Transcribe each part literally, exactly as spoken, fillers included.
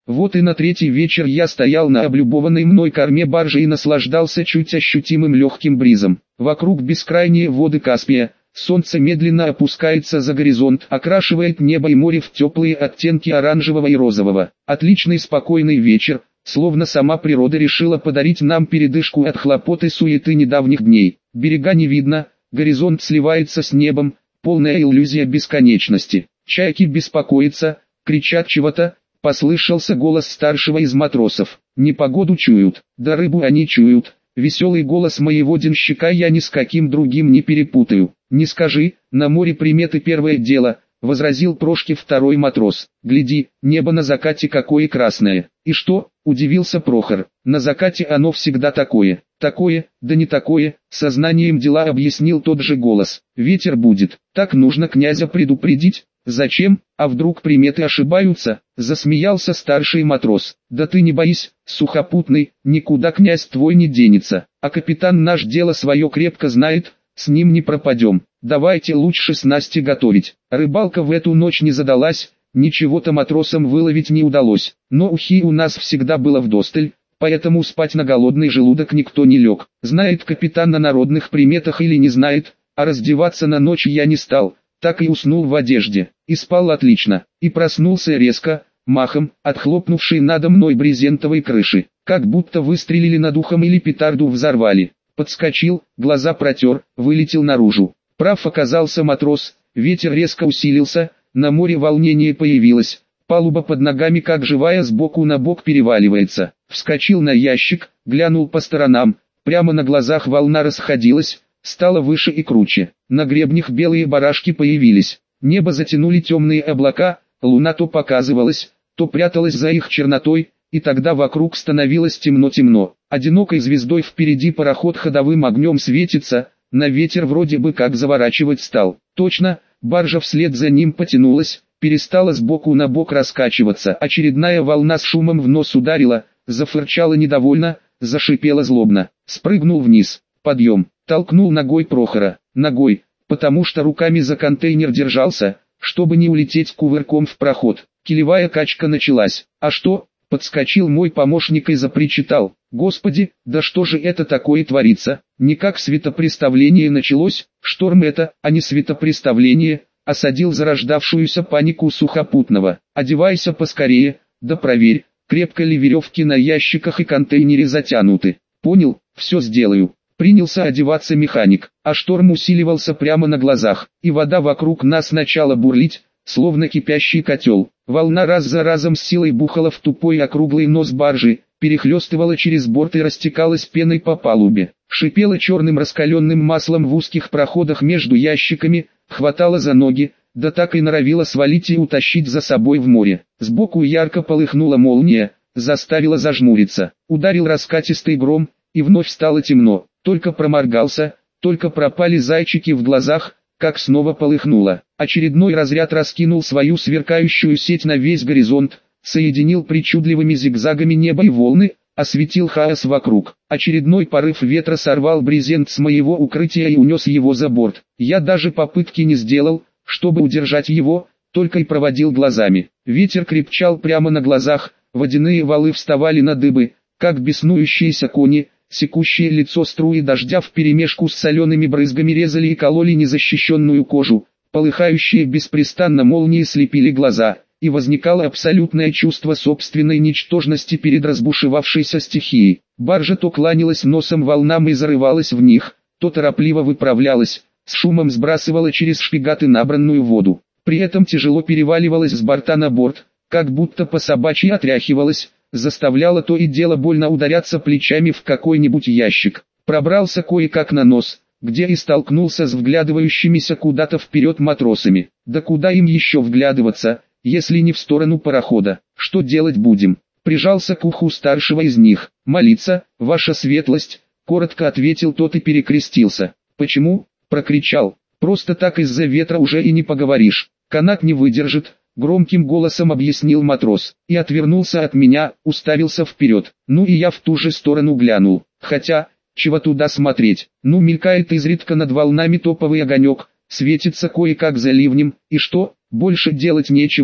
Вот и на третий вечер я стоял на облюбованной мной корме баржи и наслаждался чуть ощутимым легким бризом. Вокруг бескрайние воды Каспия, солнце медленно опускается за горизонт, окрашивает небо и море в теплые оттенки оранжевого и розового. Отличный спокойный вечер, словно сама природа решила подарить нам передышку от хлопот и суеты недавних дней. Берега не видно, горизонт сливается с небом, полная иллюзия бесконечности. Чайки беспокоятся, кричат чего-то. Послышался голос старшего из матросов. Непогоду чуют, да рыбу они чуют. Веселый голос моего денщика я ни с каким другим не перепутаю. Не скажи, на море приметы первое дело, возразил Прошке второй матрос. Гляди, небо на закате какое красное. И что, удивился Прохор, на закате оно всегда такое. Такое, да не такое, сознанием дела объяснил тот же голос. Ветер будет, так нужно князя предупредить. Зачем, а вдруг приметы ошибаются, засмеялся старший матрос. Да ты не боись, сухопутный, никуда князь твой не денется, а капитан наш дело свое крепко знает, с ним не пропадем. Давайте лучше снасти готовить. Рыбалка в эту ночь не задалась, ничего-то матросам выловить не удалось, но ухи у нас всегда было вдосталь, поэтому спать на голодный желудок никто не лег. Знает капитан на народных приметах или не знает, а раздеваться на ночь я не стал. Так и уснул в одежде, и спал отлично, и проснулся резко, махом, отхлопнувший надо мной брезентовой крыши, как будто выстрелили над ухом или петарду взорвали. Подскочил, глаза протер, вылетел наружу. Прав оказался матрос, ветер резко усилился, на море волнение появилось, палуба под ногами как живая сбоку на бок переваливается. Вскочил на ящик, глянул по сторонам, прямо на глазах волна расходилась, стало выше и круче. На гребнях белые барашки появились. Небо затянули темные облака, луна то показывалась, то пряталась за их чернотой, и тогда вокруг становилось темно-темно. Одинокой звездой впереди пароход ходовым огнем светится, на ветер вроде бы как заворачивать стал. Точно, баржа вслед за ним потянулась, перестала сбоку на бок раскачиваться. Очередная волна с шумом в нос ударила, зафырчала недовольно, зашипела злобно. Спрыгнул вниз. Подъем. Толкнул ногой Прохора, ногой, потому что руками за контейнер держался, чтобы не улететь кувырком в проход. Килевая качка началась. А что? Подскочил мой помощник и запричитал. Господи, да что же это такое творится? Никак светопреставление началось, шторм это, а не светопреставление, осадил зарождавшуюся панику сухопутного. Одевайся поскорее, да проверь, крепко ли веревки на ящиках и контейнере затянуты. Понял, все сделаю. Принялся одеваться механик, а шторм усиливался прямо на глазах, и вода вокруг нас начала бурлить, словно кипящий котел. Волна раз за разом с силой бухала в тупой округлый нос баржи, перехлестывала через борт и растекалась пеной по палубе. Шипела черным раскаленным маслом в узких проходах между ящиками, хватала за ноги, да так и норовила свалить и утащить за собой в море. Сбоку ярко полыхнула молния, заставила зажмуриться. Ударил раскатистый гром, и вновь стало темно. Только проморгался, только пропали зайчики в глазах, как снова полыхнуло. Очередной разряд раскинул свою сверкающую сеть на весь горизонт, соединил причудливыми зигзагами небо и волны, осветил хаос вокруг. Очередной порыв ветра сорвал брезент с моего укрытия и унес его за борт. Я даже попытки не сделал, чтобы удержать его, только и проводил глазами. Ветер крепчал прямо на глазах, водяные валы вставали на дыбы, как беснующиеся кони. Секущее лицо струи дождя вперемешку с солеными брызгами резали и кололи незащищенную кожу, полыхающие беспрестанно молнии слепили глаза, и возникало абсолютное чувство собственной ничтожности перед разбушевавшейся стихией. Баржа то кланялась носом волнам и зарывалась в них, то торопливо выправлялась, с шумом сбрасывала через шпигаты набранную воду. При этом тяжело переваливалась с борта на борт, как будто по собачьи отряхивалась, заставляла то и дело больно ударяться плечами в какой-нибудь ящик. Пробрался кое-как на нос, где и столкнулся с вглядывающимися куда-то вперед матросами. Да куда им еще вглядываться, если не в сторону парохода? Что делать будем? Прижался к уху старшего из них. Молиться, ваша светлость, коротко ответил тот и перекрестился. Почему? Прокричал. Просто так из-за ветра уже и не поговоришь. Канат не выдержит. Громким голосом объяснил матрос, и отвернулся от меня, уставился вперед. Ну и я в ту же сторону глянул, хотя, чего туда смотреть, ну мелькает изредка над волнами топовый огонек, светится кое-как за ливнем, и что, больше делать нечего,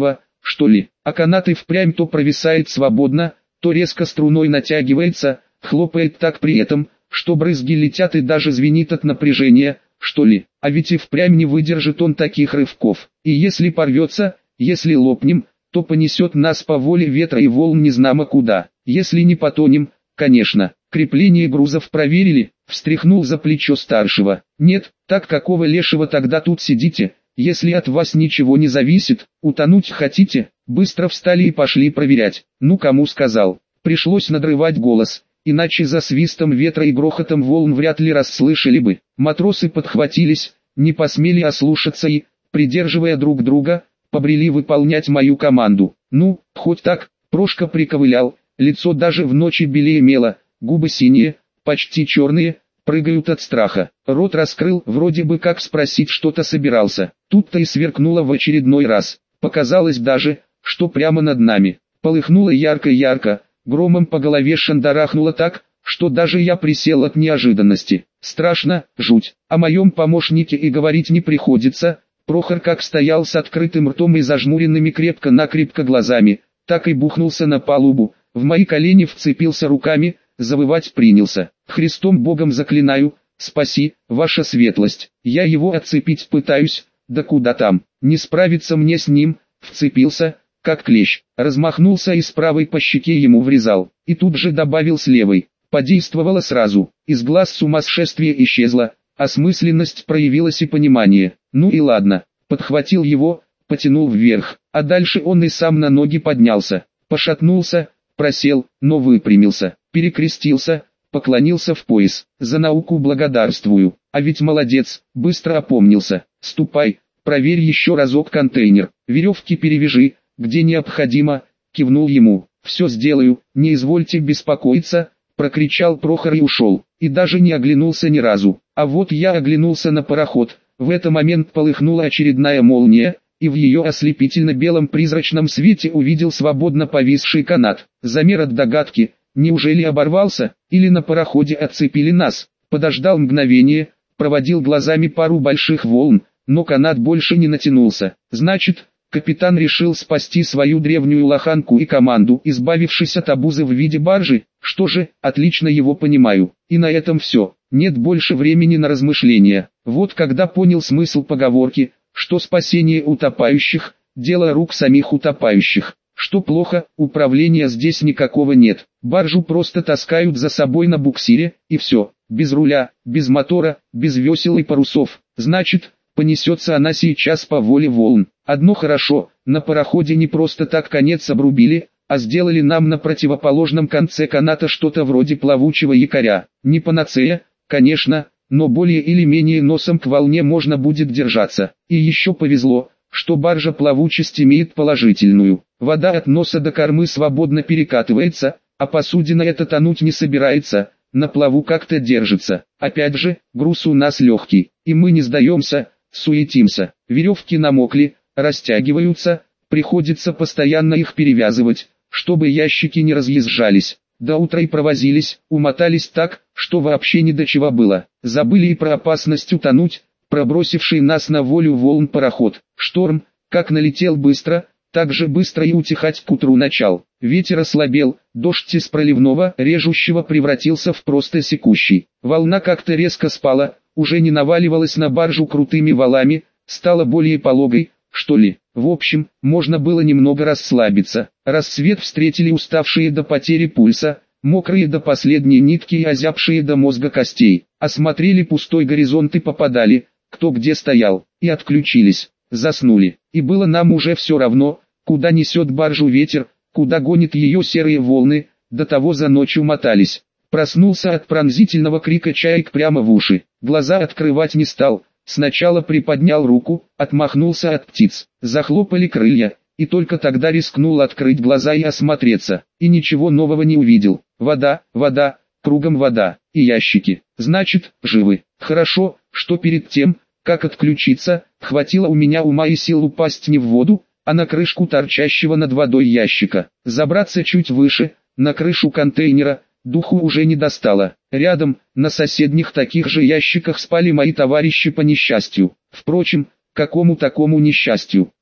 что ли, а канат и впрямь то провисает свободно, то резко струной натягивается, хлопает так при этом, что брызги летят и даже звенит от напряжения, что ли, а ведь и впрямь не выдержит он таких рывков, и если порвется, если лопнем, то понесет нас по воле ветра и волн незнамо куда, если не потонем, конечно. Крепление грузов проверили, встряхнул за плечо старшего. Нет, так какого лешего тогда тут сидите, если от вас ничего не зависит, утонуть хотите? Быстро встали и пошли проверять. Ну кому сказал, пришлось надрывать голос, иначе за свистом ветра и грохотом волн вряд ли расслышали бы. Матросы подхватились, не посмели ослушаться и, придерживая друг друга, побрели выполнять мою команду. Ну, хоть так, Прошка приковылял, лицо даже в ночи белее мела, губы синие, почти черные, прыгают от страха. Рот раскрыл, вроде бы как спросить что-то собирался. Тут-то и сверкнуло в очередной раз. Показалось даже, что прямо над нами. Полыхнуло ярко-ярко, громом по голове шандарахнуло так, что даже я присел от неожиданности. Страшно, жуть. О моем помощнике и говорить не приходится. Прохор как стоял с открытым ртом и зажмуренными крепко-накрепко глазами, так и бухнулся на палубу, в мои колени вцепился руками, завывать принялся. Христом Богом заклинаю, спаси, ваша светлость. Я его отцепить пытаюсь, да куда там, не справиться мне с ним, вцепился, как клещ, размахнулся и с правой по щеке ему врезал, и тут же добавил с левой. Подействовало сразу, из глаз сумасшествие исчезло, осмысленность проявилась и понимание. Ну и ладно, подхватил его, потянул вверх, а дальше он и сам на ноги поднялся, пошатнулся, просел, но выпрямился, перекрестился, поклонился в пояс. За науку благодарствую, а ведь молодец, быстро опомнился. Ступай, проверь еще разок контейнер, веревки перевяжи, где необходимо, кивнул ему. Все сделаю, не извольте беспокоиться, прокричал Прохор и ушел, и даже не оглянулся ни разу. А вот я оглянулся на пароход, в этот момент полыхнула очередная молния, и в ее ослепительно-белом призрачном свете увидел свободно повисший канат. Замер от догадки, неужели оборвался, или на пароходе отцепили нас. Подождал мгновение, проводил глазами пару больших волн, но канат больше не натянулся. Значит, капитан решил спасти свою древнюю лоханку и команду, избавившись от обузы в виде баржи. Что же, отлично его понимаю. И на этом все. Нет больше времени на размышления. Вот когда понял смысл поговорки, что спасение утопающих – дело рук самих утопающих. Что плохо, управления здесь никакого нет. Баржу просто таскают за собой на буксире, и все. Без руля, без мотора, без весел и парусов. Значит, понесется она сейчас по воле волн. Одно хорошо, на пароходе не просто так конец обрубили, а сделали нам на противоположном конце каната что-то вроде плавучего якоря. Не панацея, конечно, но более или менее носом к волне можно будет держаться. И еще повезло, что баржа плавучесть имеет положительную. Вода от носа до кормы свободно перекатывается, а посудина эта тонуть не собирается, на плаву как-то держится. Опять же, груз у нас легкий, и мы не сдаемся, суетимся. Веревки намокли, растягиваются, приходится постоянно их перевязывать, чтобы ящики не разъезжались. До утра и провозились, умотались так, что вообще ни до чего было. Забыли и про опасность утонуть, пробросивший нас на волю волн пароход. Шторм, как налетел быстро, так же быстро и утихать к утру начал. Ветер ослабел, дождь из проливного, режущего превратился в просто секущий. Волна как-то резко спала, уже не наваливалась на баржу крутыми валами, стала более пологой, что ли. В общем, можно было немного расслабиться. Рассвет встретили уставшие до потери пульса, мокрые до последней нитки и озябшие до мозга костей. Осмотрели пустой горизонт и попадали, кто где стоял, и отключились, заснули. И было нам уже все равно, куда несет баржу ветер, куда гонит ее серые волны, до того за ночь умотались. Проснулся от пронзительного крика чаек прямо в уши, глаза открывать не стал. Сначала приподнял руку, отмахнулся от птиц, захлопали крылья, и только тогда рискнул открыть глаза и осмотреться, и ничего нового не увидел. Вода, вода, кругом вода, и ящики, значит, живы. Хорошо, что перед тем, как отключиться, хватило у меня ума и сил упасть не в воду, а на крышку торчащего над водой ящика. Забраться чуть выше, на крышу контейнера, духу уже не достало. Рядом, на соседних таких же ящиках спали мои товарищи по несчастью. Впрочем, какому такому несчастью?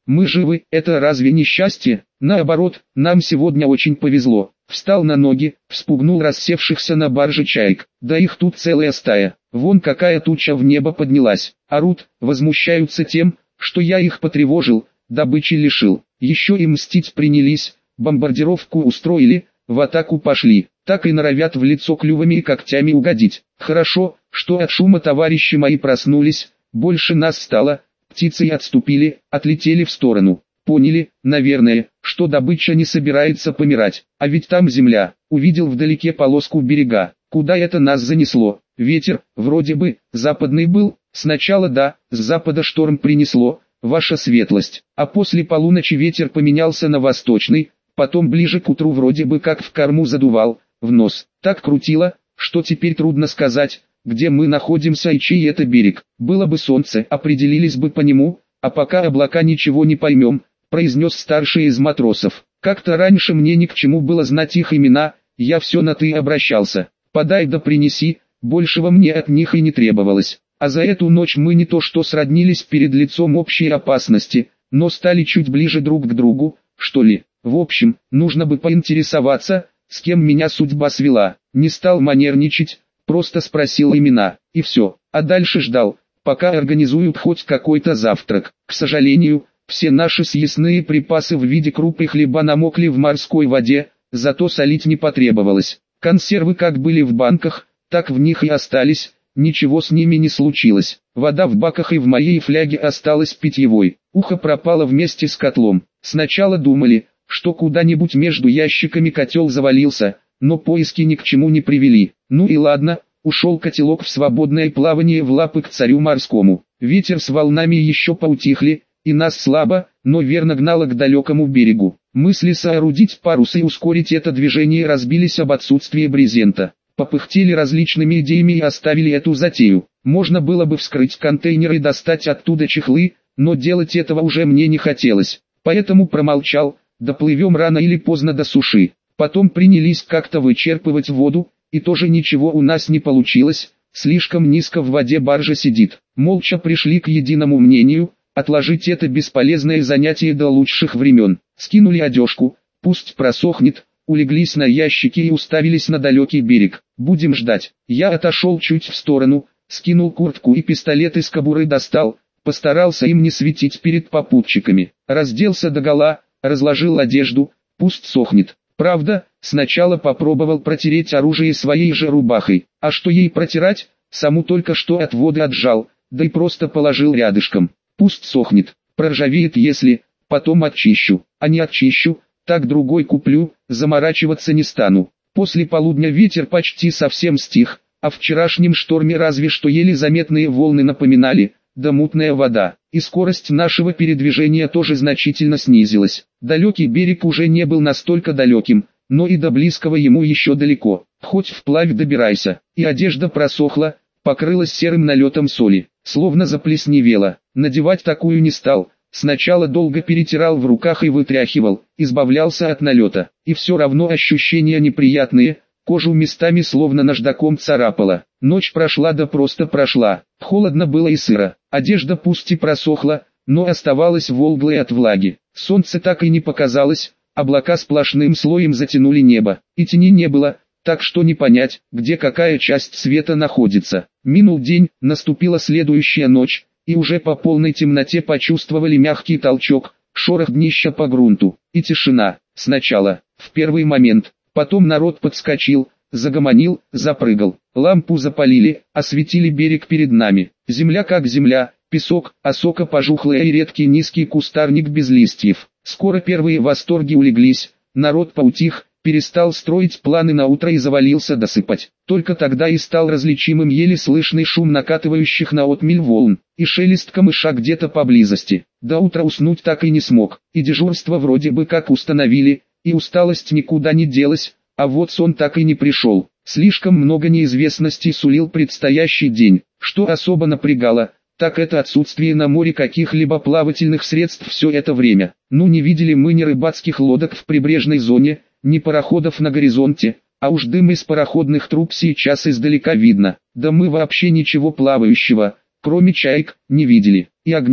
Мы живы, это разве не счастье? Наоборот, нам сегодня очень повезло. Встал на ноги, вспугнул рассевшихся на барже чаек. Да их тут целая стая. Вон какая туча в небо поднялась. Орут, возмущаются тем, что я их потревожил, добычи лишил. Еще и мстить принялись, бомбардировку устроили, в атаку пошли. Так и норовят в лицо клювами и когтями угодить. Хорошо, что от шума товарищи мои проснулись, больше нас стало, птицы и отступили, отлетели в сторону. Поняли, наверное, что добыча не собирается помирать, а ведь там земля. Увидел вдалеке полоску берега. Куда это нас занесло? Ветер, вроде бы, западный был. Сначала да, с запада шторм принесло, ваша светлость, а после полуночи ветер поменялся на восточный, потом ближе к утру вроде бы как в корму задувал, в нос. Так крутило, что теперь трудно сказать, где мы находимся и чей это берег. Было бы солнце, определились бы по нему, а пока облака ничего не поймем, произнес старший из матросов. Как-то раньше мне ни к чему было знать их имена, я все на «ты» обращался. Подай да принеси, большего мне от них и не требовалось. А за эту ночь мы не то что сроднились перед лицом общей опасности, но стали чуть ближе друг к другу, что ли. В общем, нужно бы поинтересоваться, с кем меня судьба свела. Не стал манерничать, просто спросил имена, и все. А дальше ждал, пока организуют хоть какой-то завтрак. К сожалению, все наши съестные припасы в виде круп и хлеба намокли в морской воде, зато солить не потребовалось. Консервы как были в банках, так в них и остались, ничего с ними не случилось. Вода в баках и в моей фляге осталась питьевой. Ухо пропало вместе с котлом. Сначала думали, что куда-нибудь между ящиками котел завалился, но поиски ни к чему не привели. Ну и ладно, ушел котелок в свободное плавание в лапы к царю морскому. Ветер с волнами еще поутихли, и нас слабо, но верно гнало к далекому берегу. Мысли соорудить парус и ускорить это движение разбились об отсутствие брезента. Попыхтели различными идеями и оставили эту затею. Можно было бы вскрыть контейнер и достать оттуда чехлы, но делать этого уже мне не хотелось. Поэтому промолчал, доплывем рано или поздно до суши. Потом принялись как-то вычерпывать воду, и тоже ничего у нас не получилось, слишком низко в воде баржа сидит. Молча пришли к единому мнению, отложить это бесполезное занятие до лучших времен. Скинули одежку, пусть просохнет, улеглись на ящики и уставились на далекий берег. Будем ждать. Я отошел чуть в сторону, скинул куртку и пистолет из кобуры достал, постарался им не светить перед попутчиками. Разделся догола, разложил одежду, пусть сохнет. Правда, сначала попробовал протереть оружие своей же рубахой. А что ей протирать, саму только что от воды отжал, да и просто положил рядышком. Пусть сохнет, проржавеет если, потом очищу, а не очищу, так другой куплю, заморачиваться не стану. После полудня ветер почти совсем стих, о вчерашнем шторме разве что еле заметные волны напоминали, да мутная вода, и скорость нашего передвижения тоже значительно снизилась. Далекий берег уже не был настолько далеким, но и до близкого ему еще далеко, хоть вплавь добирайся, и одежда просохла, покрылась серым налетом соли, словно заплесневела. Надевать такую не стал, сначала долго перетирал в руках и вытряхивал, избавлялся от налета, и все равно ощущения неприятные, кожу местами словно наждаком царапало. Ночь прошла да просто прошла, холодно было и сыро, одежда пусть и просохла, но оставалась волглой от влаги. Солнце так и не показалось, облака сплошным слоем затянули небо, и тени не было, так что не понять, где какая часть света находится. Минул день, наступила следующая ночь, и уже по полной темноте почувствовали мягкий толчок, шорох днища по грунту, и тишина. Сначала, в первый момент, потом народ подскочил, загомонил, запрыгал. Лампу запалили, осветили берег перед нами. Земля как земля, песок, осока пожухлая и редкий низкий кустарник без листьев. Скоро первые восторги улеглись, народ поутих, перестал строить планы на утро и завалился досыпать. Только тогда и стал различимым еле слышный шум накатывающих на отмель волн, и шелест камыша где-то поблизости. До утра уснуть так и не смог, и дежурство вроде бы как установили, и усталость никуда не делась, а вот сон так и не пришел. Слишком много неизвестностей сулил предстоящий день. Что особо напрягало, так это отсутствие на море каких-либо плавательных средств все это время. Ну не видели мы ни рыбацких лодок в прибрежной зоне, ни пароходов на горизонте, а уж дым из пароходных труб сейчас издалека видно. Да мы вообще ничего плавающего, кроме чаек, не видели. И огней,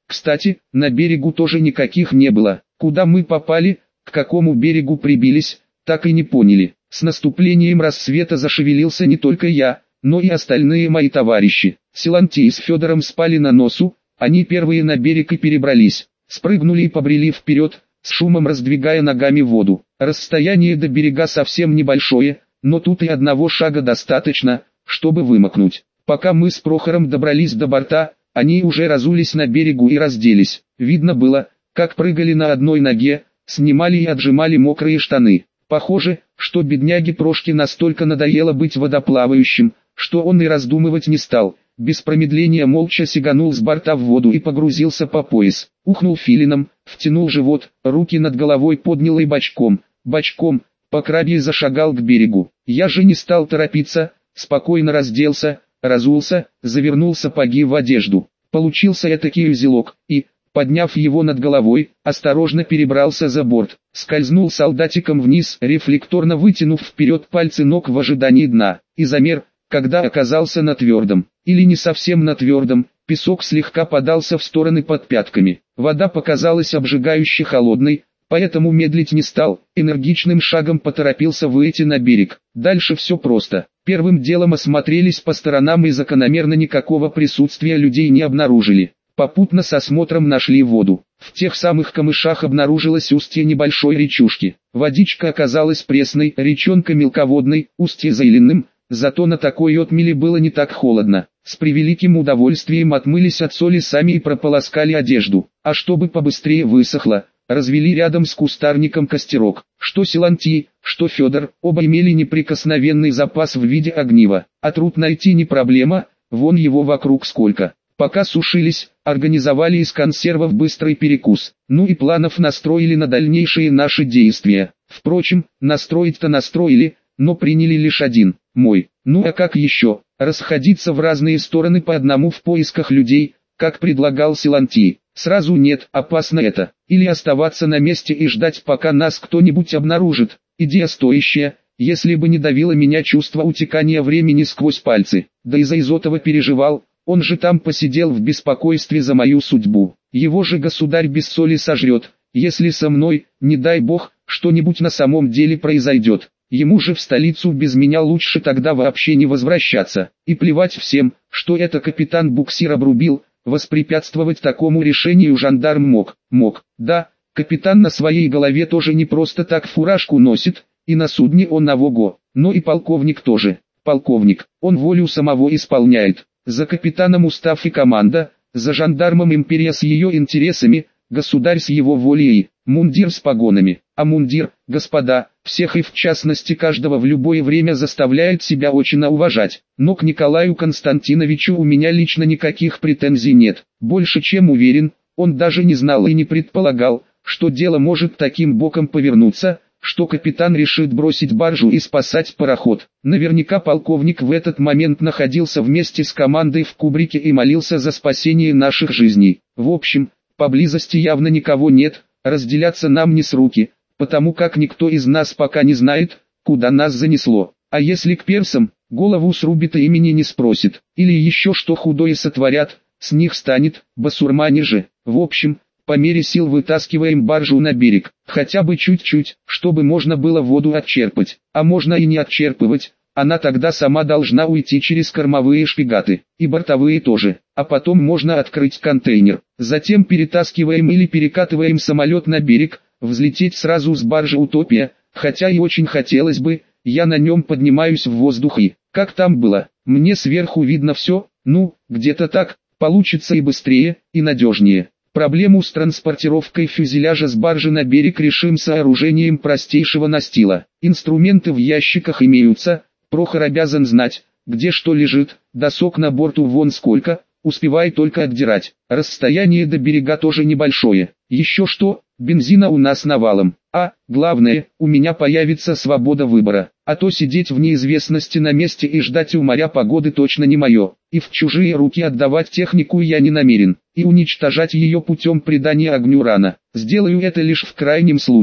Кстати, на берегу тоже никаких не было. Куда мы попали, к какому берегу прибились, так и не поняли. С наступлением рассвета зашевелился не только я, но и остальные мои товарищи. Силантий с Федором спали на носу, они первые на берег и перебрались. Спрыгнули и побрели вперед, с шумом раздвигая ногами воду. Расстояние до берега совсем небольшое, но тут и одного шага достаточно, чтобы вымокнуть. Пока мы с Прохором добрались до борта, они уже разулись на берегу и разделись. Видно было, как прыгали на одной ноге, снимали и отжимали мокрые штаны. Похоже, что бедняге Прошке настолько надоело быть водоплавающим, что он и раздумывать не стал. Без промедления молча сиганул с борта в воду и погрузился по пояс. Ухнул филином, втянул живот, руки над головой поднял и бочком, бочком, по крабье зашагал к берегу. Я же не стал торопиться, спокойно разделся, разулся, завернул сапоги в одежду. Получился этакий узелок, и, подняв его над головой, осторожно перебрался за борт, скользнул солдатиком вниз, рефлекторно вытянув вперед пальцы ног в ожидании дна, и замер, когда оказался на твердом, или не совсем на твердом, песок слегка подался в стороны под пятками. Вода показалась обжигающе холодной, поэтому медлить не стал, энергичным шагом поторопился выйти на берег. Дальше все просто. Первым делом осмотрелись по сторонам и закономерно никакого присутствия людей не обнаружили. Попутно с осмотром нашли воду. В тех самых камышах обнаружилось устье небольшой речушки. Водичка оказалась пресной, речонка мелководной, устье заиленным, зато на такой отмели было не так холодно. С превеликим удовольствием отмылись от соли сами и прополоскали одежду. А чтобы побыстрее высохло, развели рядом с кустарником костерок. Что Силантий, что Федор, оба имели неприкосновенный запас в виде огнива. А труд найти не проблема, вон его вокруг сколько. Пока сушились, организовали из консервов быстрый перекус. Ну и планов настроили на дальнейшие наши действия. Впрочем, настроить-то настроили, но приняли лишь один, мой. Ну а как еще, расходиться в разные стороны по одному в поисках людей, как предлагал Силантий. Сразу нет, опасно это. Или оставаться на месте и ждать, пока нас кто-нибудь обнаружит. Идея стоящая, если бы не давило меня чувство утекания времени сквозь пальцы. Да и за Изотова переживал, он же там посидел в беспокойстве за мою судьбу. Его же государь без соли сожрет, если со мной, не дай бог, что-нибудь на самом деле произойдет. Ему же в столицу без меня лучше тогда вообще не возвращаться. И плевать всем, что это капитан буксир обрубил. Воспрепятствовать такому решению жандарм мог, мог, да, капитан на своей голове тоже не просто так фуражку носит, и на судне он навого, но и полковник тоже, полковник, он волю самого исполняет, за капитаном устав и команда, за жандармом империя с ее интересами, государь с его волей, мундир с погонами, а мундир, господа, всех и в частности каждого в любое время заставляет себя очень уважать. Но к Николаю Константиновичу у меня лично никаких претензий нет. Больше чем уверен, он даже не знал и не предполагал, что дело может таким боком повернуться, что капитан решит бросить баржу и спасать пароход. Наверняка полковник в этот момент находился вместе с командой в кубрике и молился за спасение наших жизней. В общем, поблизости явно никого нет, разделяться нам не с руки, потому как никто из нас пока не знает, куда нас занесло. А если к персам, голову срубит и имени не спросит, или еще что худое сотворят, с них станет, басурмане же. В общем, по мере сил вытаскиваем баржу на берег, хотя бы чуть-чуть, чтобы можно было воду отчерпать, а можно и не отчерпывать, она тогда сама должна уйти через кормовые шпигаты, и бортовые тоже, а потом можно открыть контейнер. Затем перетаскиваем или перекатываем самолет на берег, взлететь сразу с баржи «Утопия», хотя и очень хотелось бы, я на нем поднимаюсь в воздух и, как там было, мне сверху видно все, ну, где-то так, получится и быстрее, и надежнее. Проблему с транспортировкой фюзеляжа с баржи на берег решим сооружением простейшего настила. Инструменты в ящиках имеются, Прохор обязан знать, где что лежит, досок на борту вон сколько, успевай только отдирать. Расстояние до берега тоже небольшое. Еще что, бензина у нас навалом. А, главное, у меня появится свобода выбора. А то сидеть в неизвестности на месте и ждать у моря погоды точно не мое. И в чужие руки отдавать технику я не намерен. И уничтожать ее путем придания огню рано. Сделаю это лишь в крайнем случае.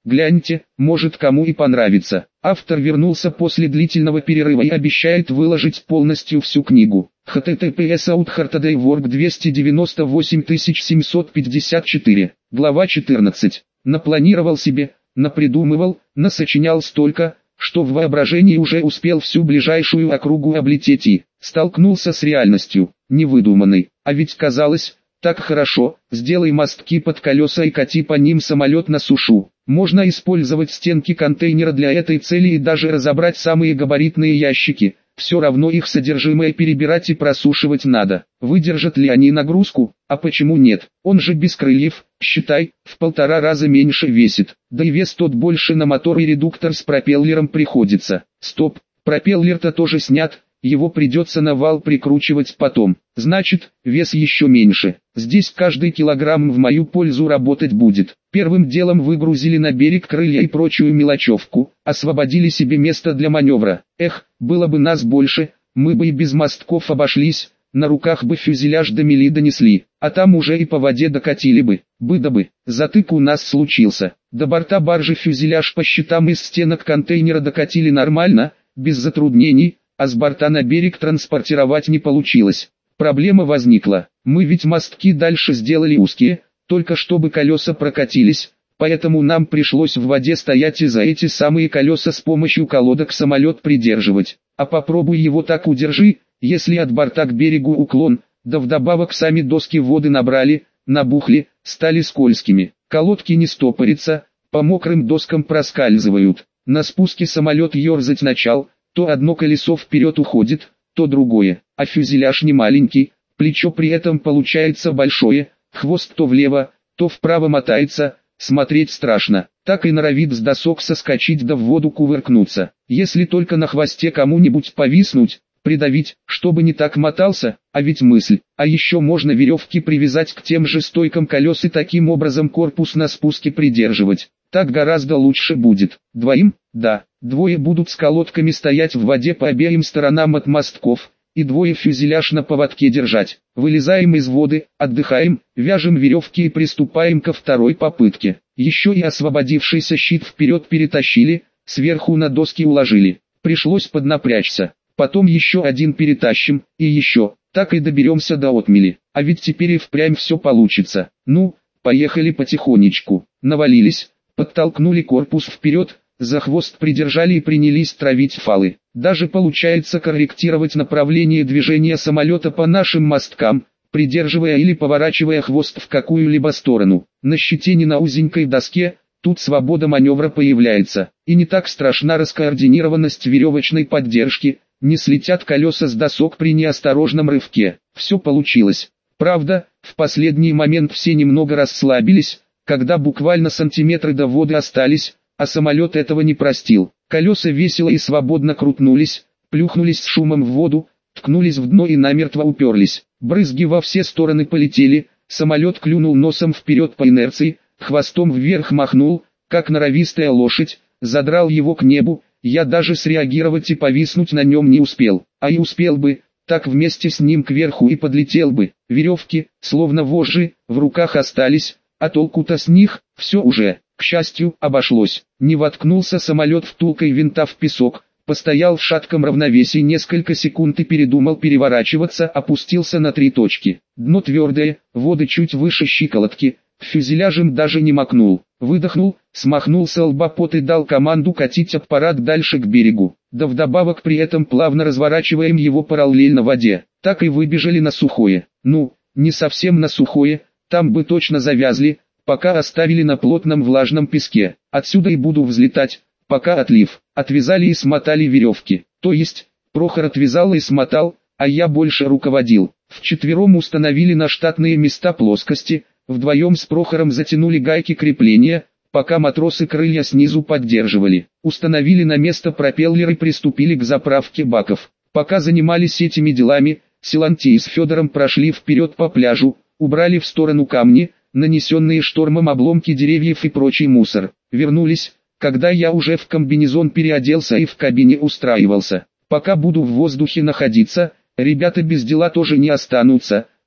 Гляньте, может кому и понравится. Автор вернулся после длительного перерыва и обещает выложить полностью всю книгу. эйч ти ти пи эс authourtoday.org двести девяносто восемь тысяч семьсот пятьдесят четыре. Глава четырнадцать. Напланировал себе, напридумывал, насочинял столько, что в воображении уже успел всю ближайшую округу облететь и столкнулся с реальностью, невыдуманной. А ведь казалось, так хорошо, сделай мостки под колеса и кати по ним самолет на сушу. Можно использовать стенки контейнера для этой цели и даже разобрать самые габаритные ящики. Все равно их содержимое перебирать и просушивать надо. Выдержат ли они нагрузку? А почему нет? Он же без крыльев, считай, в полтора раза меньше весит. Да и вес тот больше на мотор и редуктор с пропеллером приходится. Стоп, пропеллер-то тоже снят. Его придется на вал прикручивать потом. Значит, вес еще меньше. Здесь каждый килограмм в мою пользу работать будет. Первым делом выгрузили на берег крылья и прочую мелочевку, освободили себе место для маневра. Эх, было бы нас больше, мы бы и без мостков обошлись, на руках бы фюзеляж до мели донесли, а там уже и по воде докатили бы. Бы да бы, затык у нас случился. До борта баржи фюзеляж по щитам из стенок контейнера докатили нормально, без затруднений, а с борта на берег транспортировать не получилось. Проблема возникла. Мы ведь мостки дальше сделали узкие, только чтобы колеса прокатились, поэтому нам пришлось в воде стоять и за эти самые колеса с помощью колодок самолет придерживать. А попробуй его так удержи, если от борта к берегу уклон, да вдобавок сами доски воды набрали, набухли, стали скользкими. Колодки не стопорятся, по мокрым доскам проскальзывают. На спуске самолет ерзать начал. То одно колесо вперед уходит, то другое, а фюзеляж не маленький, плечо при этом получается большое, хвост то влево, то вправо мотается, смотреть страшно, так и норовит с досок соскочить да в воду кувыркнуться. Если только на хвосте кому-нибудь повиснуть, придавить, чтобы не так мотался, а ведь мысль, а еще можно веревки привязать к тем же стойкам колес и таким образом корпус на спуске придерживать. Так гораздо лучше будет. Двоим, да, двое будут с колодками стоять в воде по обеим сторонам от мостков, и двое фюзеляж на поводке держать. Вылезаем из воды, отдыхаем, вяжем веревки и приступаем ко второй попытке. Еще и освободившийся щит вперед перетащили, сверху на доски уложили. Пришлось поднапрячься. Потом еще один перетащим, и еще, так и доберемся до отмели. А ведь теперь и впрямь все получится. Ну, поехали потихонечку. Навалились. Подтолкнули корпус вперед, за хвост придержали и принялись травить фалы. Даже получается корректировать направление движения самолета по нашим мосткам, придерживая или поворачивая хвост в какую-либо сторону. На щите не на узенькой доске, тут свобода маневра появляется. И не так страшна раскоординированность веревочной поддержки, не слетят колеса с досок при неосторожном рывке. Все получилось. Правда, в последний момент все немного расслабились, когда буквально сантиметры до воды остались, а самолет этого не простил. Колеса весело и свободно крутнулись, плюхнулись с шумом в воду, ткнулись в дно и намертво уперлись. Брызги во все стороны полетели, самолет клюнул носом вперед по инерции, хвостом вверх махнул, как норовистая лошадь, задрал его к небу, я даже среагировать и повиснуть на нем не успел, а и успел бы, так вместе с ним кверху и подлетел бы. Веревки, словно вожжи, в руках остались, а толку-то с них, все уже, к счастью, обошлось. Не воткнулся самолет втулкой винта в песок, постоял в шатком равновесии несколько секунд и передумал переворачиваться, опустился на три точки. Дно твердое, воды чуть выше щиколотки, фюзеляжем даже не макнул. Выдохнул, смахнул с лба пот и дал команду катить аппарат дальше к берегу. Да вдобавок при этом плавно разворачиваем его параллельно воде. Так и выбежали на сухое. Ну, не совсем на сухое, там бы точно завязли, пока оставили на плотном влажном песке. Отсюда и буду взлетать, пока отлив. Отвязали и смотали веревки. То есть, Прохор отвязал и смотал, а я больше руководил. Вчетвером установили на штатные места плоскости, вдвоем с Прохором затянули гайки крепления, пока матросы крылья снизу поддерживали. Установили на место пропеллер и приступили к заправке баков. Пока занимались этими делами, Силантий с Федором прошли вперед по пляжу, убрали в сторону камни, нанесенные штормом обломки деревьев и прочий мусор. Вернулись, когда я уже в комбинезон переоделся и в кабине устраивался. Пока буду в воздухе находиться, ребята без дела тоже не останутся,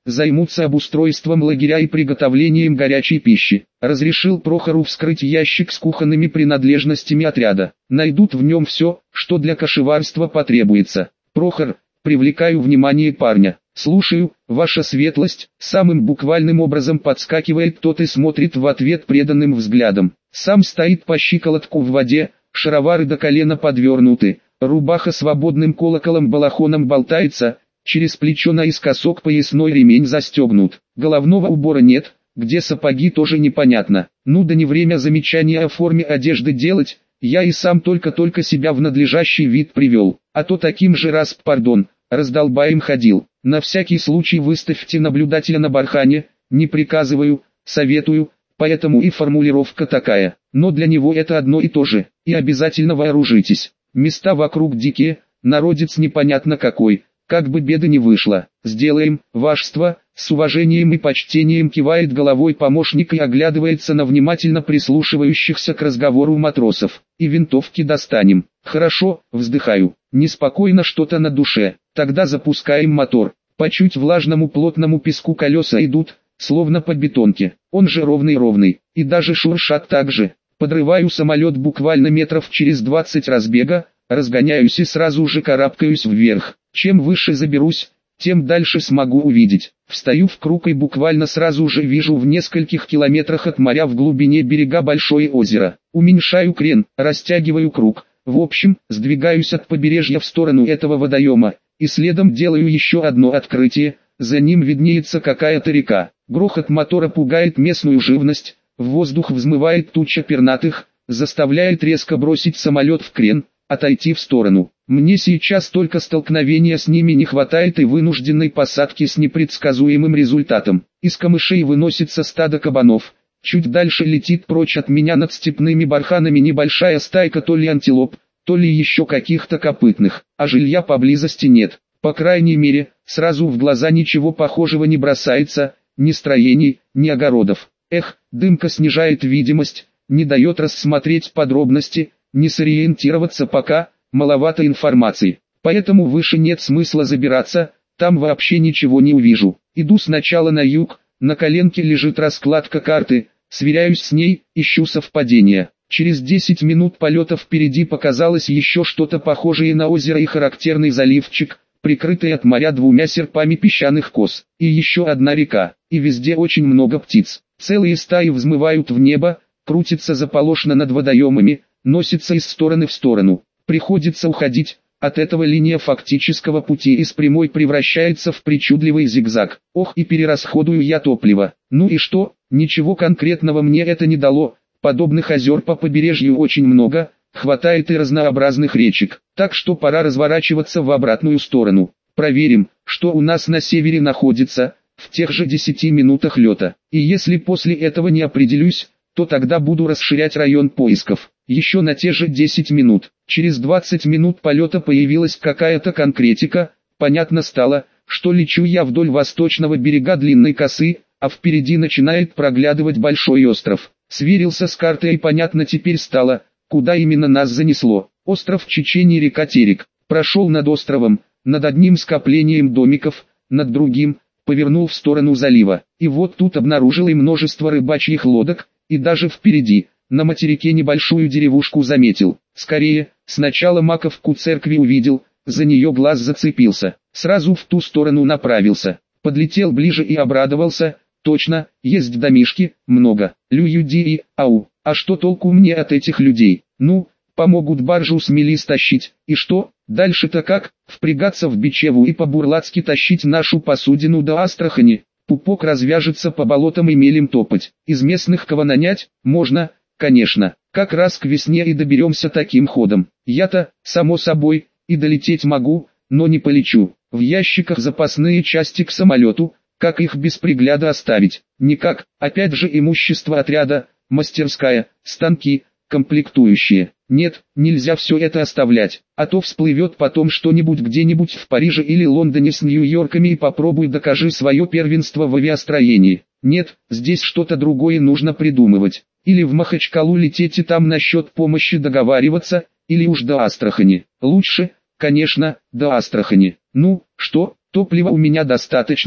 займутся обустройством лагеря и приготовлением горячей пищи. Разрешил Прохору вскрыть ящик с кухонными принадлежностями отряда. Найдут в нем все, что для кошеварства потребуется. Прохор, привлекаю внимание парня. Слушаю, ваша светлость. Самым буквальным образом подскакивает тот и смотрит в ответ преданным взглядом. Сам стоит по щиколотку в воде, шаровары до колена подвернуты, рубаха свободным колоколом-балахоном болтается, через плечо наискосок поясной ремень застегнут. Головного убора нет, где сапоги тоже непонятно. Ну да не время замечания о форме одежды делать, я и сам только-только себя в надлежащий вид привел, а то таким же раз, пардон, раздолбаем ходил. На всякий случай выставьте наблюдателя на бархане, не приказываю, советую, поэтому и формулировка такая. Но для него это одно и то же, и обязательно вооружитесь. Места вокруг дикие, народец непонятно какой, как бы беда не вышло. Сделаем, вашество, с уважением и почтением кивает головой помощник и оглядывается на внимательно прислушивающихся к разговору матросов. И винтовки достанем. Хорошо, вздыхаю. Неспокойно что-то на душе. Тогда запускаем мотор. По чуть влажному плотному песку колеса идут, словно по бетонке. Он же ровный-ровный, и даже шуршат так же. Подрываю самолет буквально метров через двадцать разбега, разгоняюсь и сразу же карабкаюсь вверх. Чем выше заберусь, тем дальше смогу увидеть. Встаю в круг и буквально сразу же вижу в нескольких километрах от моря в глубине берега большое озеро. Уменьшаю крен, растягиваю круг. В общем, сдвигаюсь от побережья в сторону этого водоема, и следом делаю еще одно открытие. За ним виднеется какая-то река. Грохот мотора пугает местную живность, в воздух взмывает туча пернатых, заставляет резко бросить самолет в крен, отойти в сторону. Мне сейчас только столкновения с ними не хватает и вынужденной посадки с непредсказуемым результатом. Из камышей выносится стадо кабанов. Чуть дальше летит прочь от меня над степными барханами небольшая стайка то ли антилоп, то ли еще каких-то копытных, а жилья поблизости нет. По крайней мере, сразу в глаза ничего похожего не бросается, ни строений, ни огородов. Эх, дымка снижает видимость, не дает рассмотреть подробности, не сориентироваться пока, маловато информации. Поэтому выше нет смысла забираться, там вообще ничего не увижу. Иду сначала на юг, на коленке лежит раскладка карты, сверяюсь с ней, ищу совпадения. Через десять минут полета впереди показалось еще что-то похожее на озеро и характерный заливчик, прикрытый от моря двумя серпами песчаных кос. И еще одна река, и везде очень много птиц. Целые стаи взмывают в небо, крутятся заполошно над водоемами, носятся из стороны в сторону. Приходится уходить, от этого линия фактического пути из прямой превращается в причудливый зигзаг. Ох, и перерасходую я топливо. Ну и что, ничего конкретного мне это не дало. Подобных озер по побережью очень много, хватает и разнообразных речек, так что пора разворачиваться в обратную сторону. Проверим, что у нас на севере находится, в тех же десяти минутах лета. И если после этого не определюсь, то тогда буду расширять район поисков. Еще на те же десять минут. Через двадцать минут полета появилась какая-то конкретика, понятно стало, что лечу я вдоль восточного берега длинной косы, а впереди начинает проглядывать большой остров. Сверился с картой и понятно теперь стало, куда именно нас занесло. Остров в Чечении, река Терек. Прошел над островом, над одним скоплением домиков, над другим, повернул в сторону залива. И вот тут обнаружил и множество рыбачьих лодок, и даже впереди, на материке небольшую деревушку заметил. Скорее, сначала маковку церкви увидел, за нее глаз зацепился. Сразу в ту сторону направился. Подлетел ближе и обрадовался. Точно, есть домишки, много. Люди и, ау, а что толку мне от этих людей? Ну, помогут баржу с мели стащить, и что, дальше-то как? Впрягаться в Бичеву и по-бурлацки тащить нашу посудину до Астрахани? Пупок развяжется по болотам и мелем топать. Из местных кого нанять? Можно, конечно. Как раз к весне и доберемся таким ходом. Я-то, само собой, и долететь могу, но не полечу. В ящиках запасные части к самолету. Как их без пригляда оставить? Никак. Опять же имущество отряда, мастерская, станки, комплектующие. Нет, нельзя все это оставлять, а то всплывет потом что-нибудь где-нибудь в Париже или Лондоне с Нью-Йорками и попробуй докажи свое первенство в авиастроении. Нет, здесь что-то другое нужно придумывать. Или в Махачкалу лететь и там насчет помощи договариваться, или уж до Астрахани. Лучше, конечно, до Астрахани. Ну, что, топлива у меня достаточно.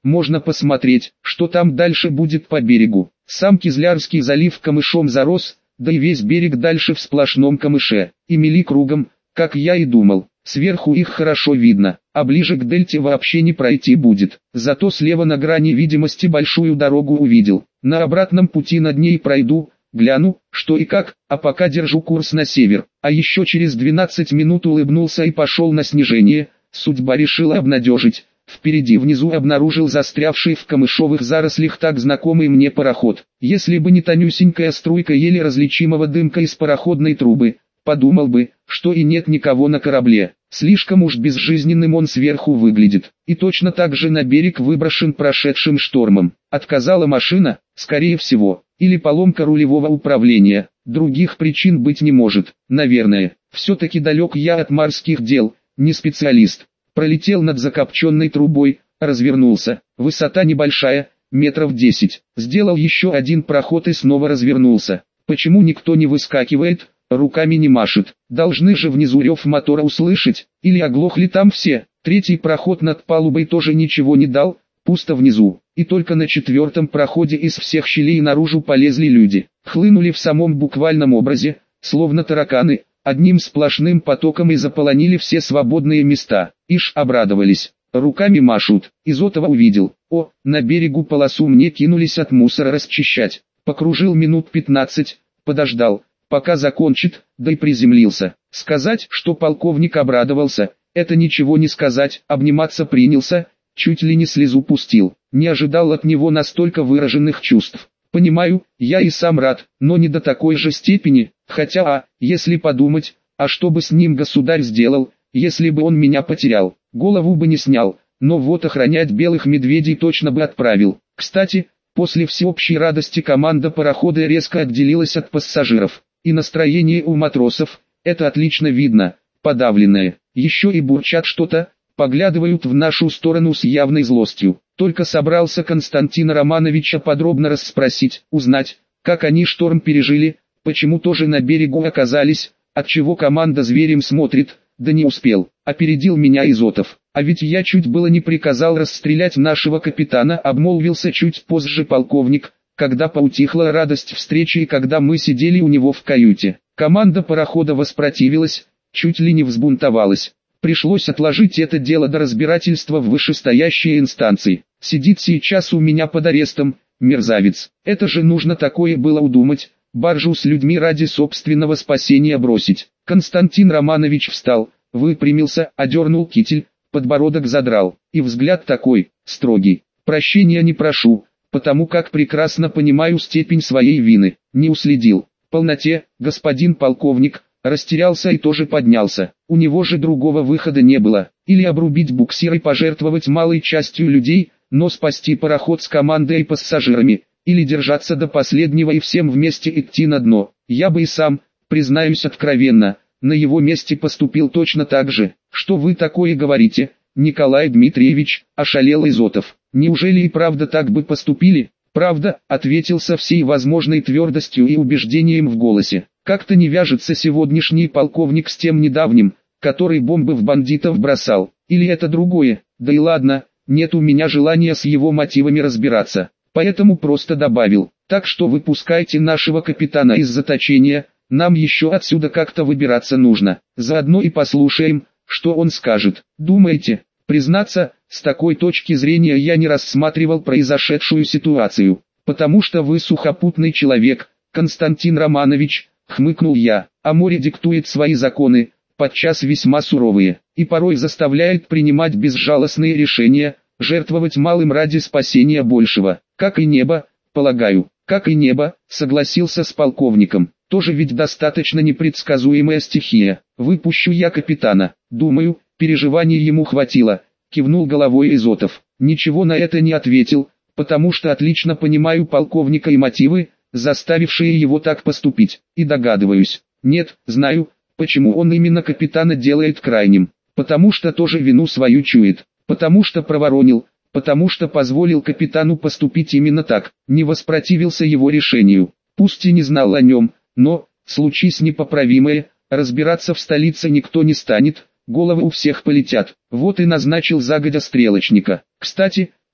можно посмотреть, что там дальше будет по берегу. Сам Кизлярский залив камышом зарос, да и весь берег дальше в сплошном камыше, и мели кругом, как я и думал. Сверху их хорошо видно, а ближе к дельте вообще не пройти будет. Зато слева на грани видимости большую дорогу увидел. На обратном пути над ней пройду, гляну, что и как, а пока держу курс на север. А еще через двенадцать минут улыбнулся и пошел на снижение. Судьба решила обнадежить. Впереди внизу обнаружил застрявший в камышовых зарослях так знакомый мне пароход. Если бы не тонюсенькая струйка еле различимого дымка из пароходной трубы, подумал бы, что и нет никого на корабле. Слишком уж безжизненным он сверху выглядит. И точно так же на берег выброшен прошедшим штормом. Отказала машина, скорее всего, или поломка рулевого управления. Других причин быть не может. Наверное, все-таки далек я от морских дел, не специалист. Пролетел над закопченной трубой, развернулся. Высота небольшая, метров десять. Сделал еще один проход и снова развернулся. Почему никто не выскакивает? Руками не машет. Должны же внизу рев мотора услышать, или оглохли там все. Третий проход над палубой тоже ничего не дал, пусто внизу. И только на четвертом проходе из всех щелей наружу полезли люди. Хлынули в самом буквальном образе, словно тараканы, одним сплошным потоком и заполонили все свободные места. Ишь, обрадовались. Руками машут. Изотова увидел. О, на берегу полосу мне кинулись от мусора расчищать. Покружил минут пятнадцать, подождал, пока закончит, да и приземлился. Сказать, что полковник обрадовался, это ничего не сказать, обниматься принялся, чуть ли не слезу пустил. Не ожидал от него настолько выраженных чувств. Понимаю, я и сам рад, но не до такой же степени, хотя, а, если подумать, а что бы с ним государь сделал, если бы он меня потерял, голову бы не снял, но вот охранять белых медведей точно бы отправил. Кстати, после всеобщей радости команда парохода резко отделилась от пассажиров. И настроение у матросов, это отлично видно, подавленное, еще и бурчат что-то, поглядывают в нашу сторону с явной злостью. Только собрался Константина Романовича подробно расспросить, узнать, как они шторм пережили, почему тоже на берегу оказались, отчего команда зверем смотрит, да не успел, опередил меня Изотов. А ведь я чуть было не приказал расстрелять нашего капитана, обмолвился чуть позже полковник, когда поутихла радость встречи и когда мы сидели у него в каюте. Команда парохода воспротивилась, чуть ли не взбунтовалась. Пришлось отложить это дело до разбирательства в вышестоящей инстанции. Сидит сейчас у меня под арестом, мерзавец. Это же нужно такое было удумать, баржу с людьми ради собственного спасения бросить. Константин Романович встал, выпрямился, одернул китель, подбородок задрал, и взгляд такой, строгий. Прощения не прошу, потому как прекрасно понимаю степень своей вины. Не уследил. В полноте, господин полковник, растерялся и тоже поднялся. У него же другого выхода не было. Или обрубить буксир и пожертвовать малой частью людей, но спасти пароход с командой и пассажирами, или держаться до последнего и всем вместе идти на дно. Я бы и сам, признаюсь откровенно, на его месте поступил точно так же. Что вы такое говорите, Николай Дмитриевич, ошалел Изотов. Неужели и правда так бы поступили? Правда, ответил со всей возможной твердостью и убеждением в голосе. Как-то не вяжется сегодняшний полковник с тем недавним, который бомбы в бандитов бросал. Или это другое? Да и ладно, нет у меня желания с его мотивами разбираться. Поэтому просто добавил. Так что выпускайте нашего капитана из заточения, нам еще отсюда как-то выбираться нужно. Заодно и послушаем, что он скажет. Думаете? Признаться, с такой точки зрения я не рассматривал произошедшую ситуацию. Потому что вы сухопутный человек, Константин Романович, хмыкнул я. А море диктует свои законы, подчас весьма суровые, и порой заставляет принимать безжалостные решения, жертвовать малым ради спасения большего. Как и небо, полагаю, как и небо, согласился с полковником. Тоже ведь достаточно непредсказуемая стихия. Выпущу я капитана. Думаю, переживаний ему хватило, кивнул головой Изотов. Ничего на это не ответил, потому что отлично понимаю полковника и мотивы, заставившие его так поступить. И догадываюсь. Нет, знаю, почему он именно капитана делает крайним. Потому что тоже вину свою чует. Потому что проворонил. Потому что позволил капитану поступить именно так. Не воспротивился его решению. Пусть и не знал о нем, но, случись непоправимое, разбираться в столице никто не станет, головы у всех полетят. Вот и назначил загодя стрелочника. Кстати,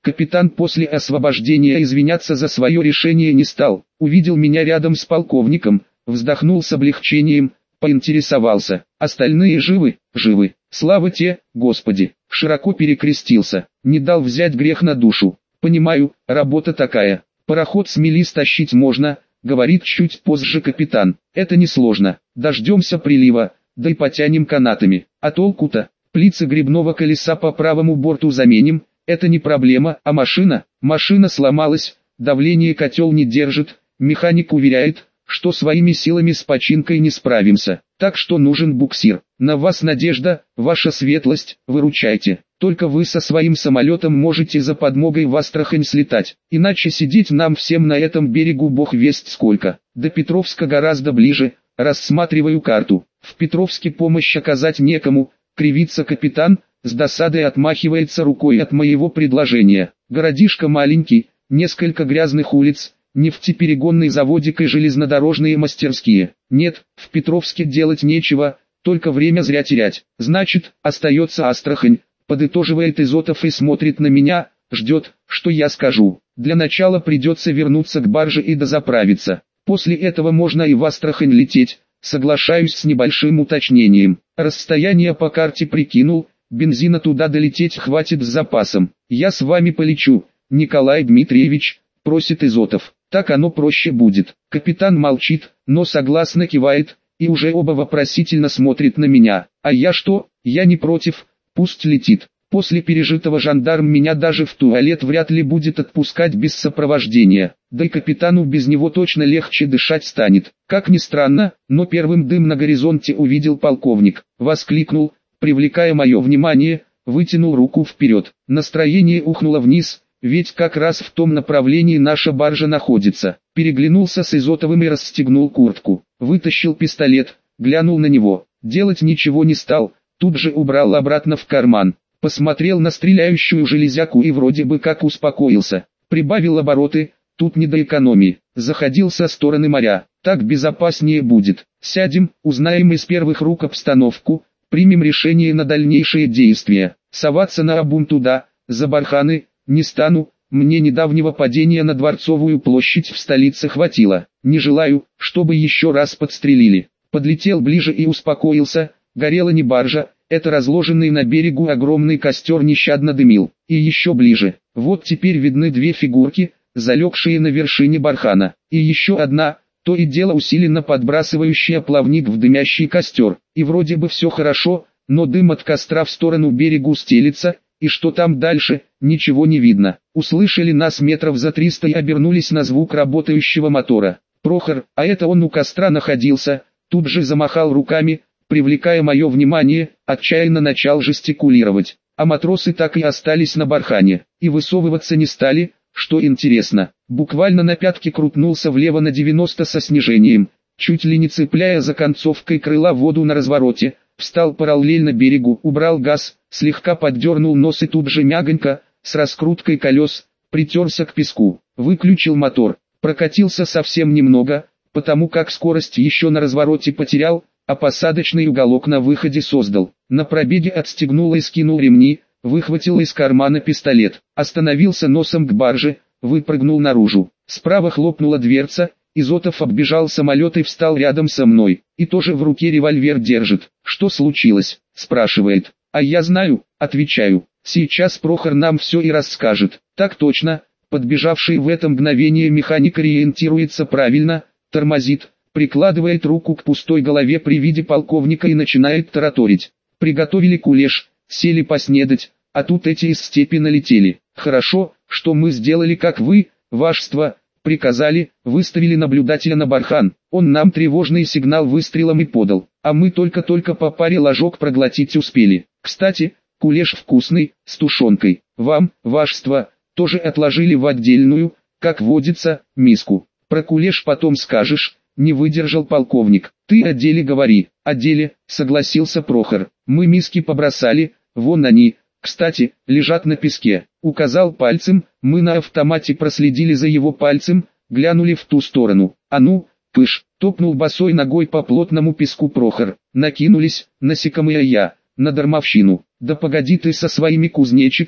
Капитан после освобождения извиняться за свое решение не стал, увидел меня рядом с полковником, вздохнул с облегчением, поинтересовался: остальные живы? Живы, слава тебе, Господи, широко перекрестился, не дал взять грех на душу. Понимаю, работа такая, пароход с мели стащить можно, говорит чуть позже капитан, это несложно, дождемся прилива, да и потянем канатами, а толку-то, плицы гребного колеса по правому борту заменим, это не проблема, а машина, машина сломалась, давление котел не держит, механик уверяет, что своими силами с починкой не справимся, так что нужен буксир. На вас надежда, ваша светлость, выручайте. Только вы со своим самолетом можете за подмогой в Астрахань слетать, иначе сидеть нам всем на этом берегу бог весть сколько. До Петровска гораздо ближе, рассматриваю карту. В Петровске помощь оказать некому, кривится капитан, с досадой отмахивается рукой от моего предложения. Городишко маленький, несколько грязных улиц, нефтеперегонный заводик и железнодорожные мастерские. Нет, в Петровске делать нечего, только время зря терять. Значит, остается Астрахань, подытоживает Изотов и смотрит на меня, ждет, что я скажу. Для начала придется вернуться к барже и дозаправиться. После этого можно и в Астрахань лететь, соглашаюсь с небольшим уточнением. Расстояние по карте прикинул, бензина туда долететь хватит с запасом. Я с вами полечу, Николай Дмитриевич, просит Изотов. Так оно проще будет. Капитан молчит, но согласно кивает, и уже оба вопросительно смотрят на меня. А я что? Я не против, пусть летит. После пережитого жандарм меня даже в туалет вряд ли будет отпускать без сопровождения. Да и капитану без него точно легче дышать станет. Как ни странно, но первым дым на горизонте увидел полковник. Воскликнул, привлекая мое внимание, вытянул руку вперед. Настроение ухнуло вниз. Ведь как раз в том направлении наша баржа находится. Переглянулся с Изотовым и расстегнул куртку. Вытащил пистолет, глянул на него. Делать ничего не стал, тут же убрал обратно в карман. Посмотрел на стреляющую железяку и вроде бы как успокоился. Прибавил обороты, тут не до экономии. Заходил со стороны моря, так безопаснее будет. Сядем, узнаем из первых рук обстановку, примем решение на дальнейшие действия. Соваться наобум туда, за барханы, не стану, мне недавнего падения на Дворцовую площадь в столице хватило. Не желаю, чтобы еще раз подстрелили. Подлетел ближе и успокоился, горела не баржа, это разложенный на берегу огромный костер нещадно дымил. И еще ближе, вот теперь видны две фигурки, залегшие на вершине бархана. И еще одна, то и дело усиленно подбрасывающая плавник в дымящий костер. И вроде бы все хорошо, но дым от костра в сторону берегу стелится, и что там дальше, ничего не видно. Услышали нас метров за триста и обернулись на звук работающего мотора. Прохор, а это он у костра находился, тут же замахал руками, привлекая мое внимание, отчаянно начал жестикулировать. А матросы так и остались на бархане, и высовываться не стали, что интересно. Буквально на пятки крутнулся влево на девяносто со снижением, чуть ли не цепляя за концовкой крыла воду на развороте. Встал параллельно берегу, убрал газ, слегка поддернул нос и тут же мягонько, с раскруткой колес, притерся к песку, выключил мотор, прокатился совсем немного, потому как скорость еще на развороте потерял, а посадочный уголок на выходе создал. На пробеге отстегнул и скинул ремни, выхватил из кармана пистолет, остановился носом к барже, выпрыгнул наружу. Справа хлопнула дверца, Изотов оббежал самолет и встал рядом со мной, и тоже в руке револьвер держит. «Что случилось?» – спрашивает. «А я знаю», – отвечаю. «Сейчас Прохор нам все и расскажет». «Так точно». Подбежавший в это мгновение механик ориентируется правильно, тормозит, прикладывает руку к пустой голове при виде полковника и начинает тараторить. «Приготовили кулеш, сели поснедать, а тут эти из степи налетели. Хорошо, что мы сделали как вы, вашество, приказали, выставили наблюдателя на бархан. Он нам тревожный сигнал выстрелом и подал, а мы только-только по паре ложок проглотить успели. Кстати, кулеш вкусный, с тушенкой. Вам, вашество, тоже отложили в отдельную, как водится, миску. Про кулеш потом скажешь». Не выдержал полковник. «Ты о деле говори». «О деле», согласился Прохор. «Мы миски побросали, вон они, кстати, лежат на песке». Указал пальцем, мы на автомате проследили за его пальцем, глянули в ту сторону. «А ну, пыш!» топнул босой ногой по плотному песку Прохор. Накинулись, насекомые я, на дармовщину. «Да погоди ты со своими кузнечиками»,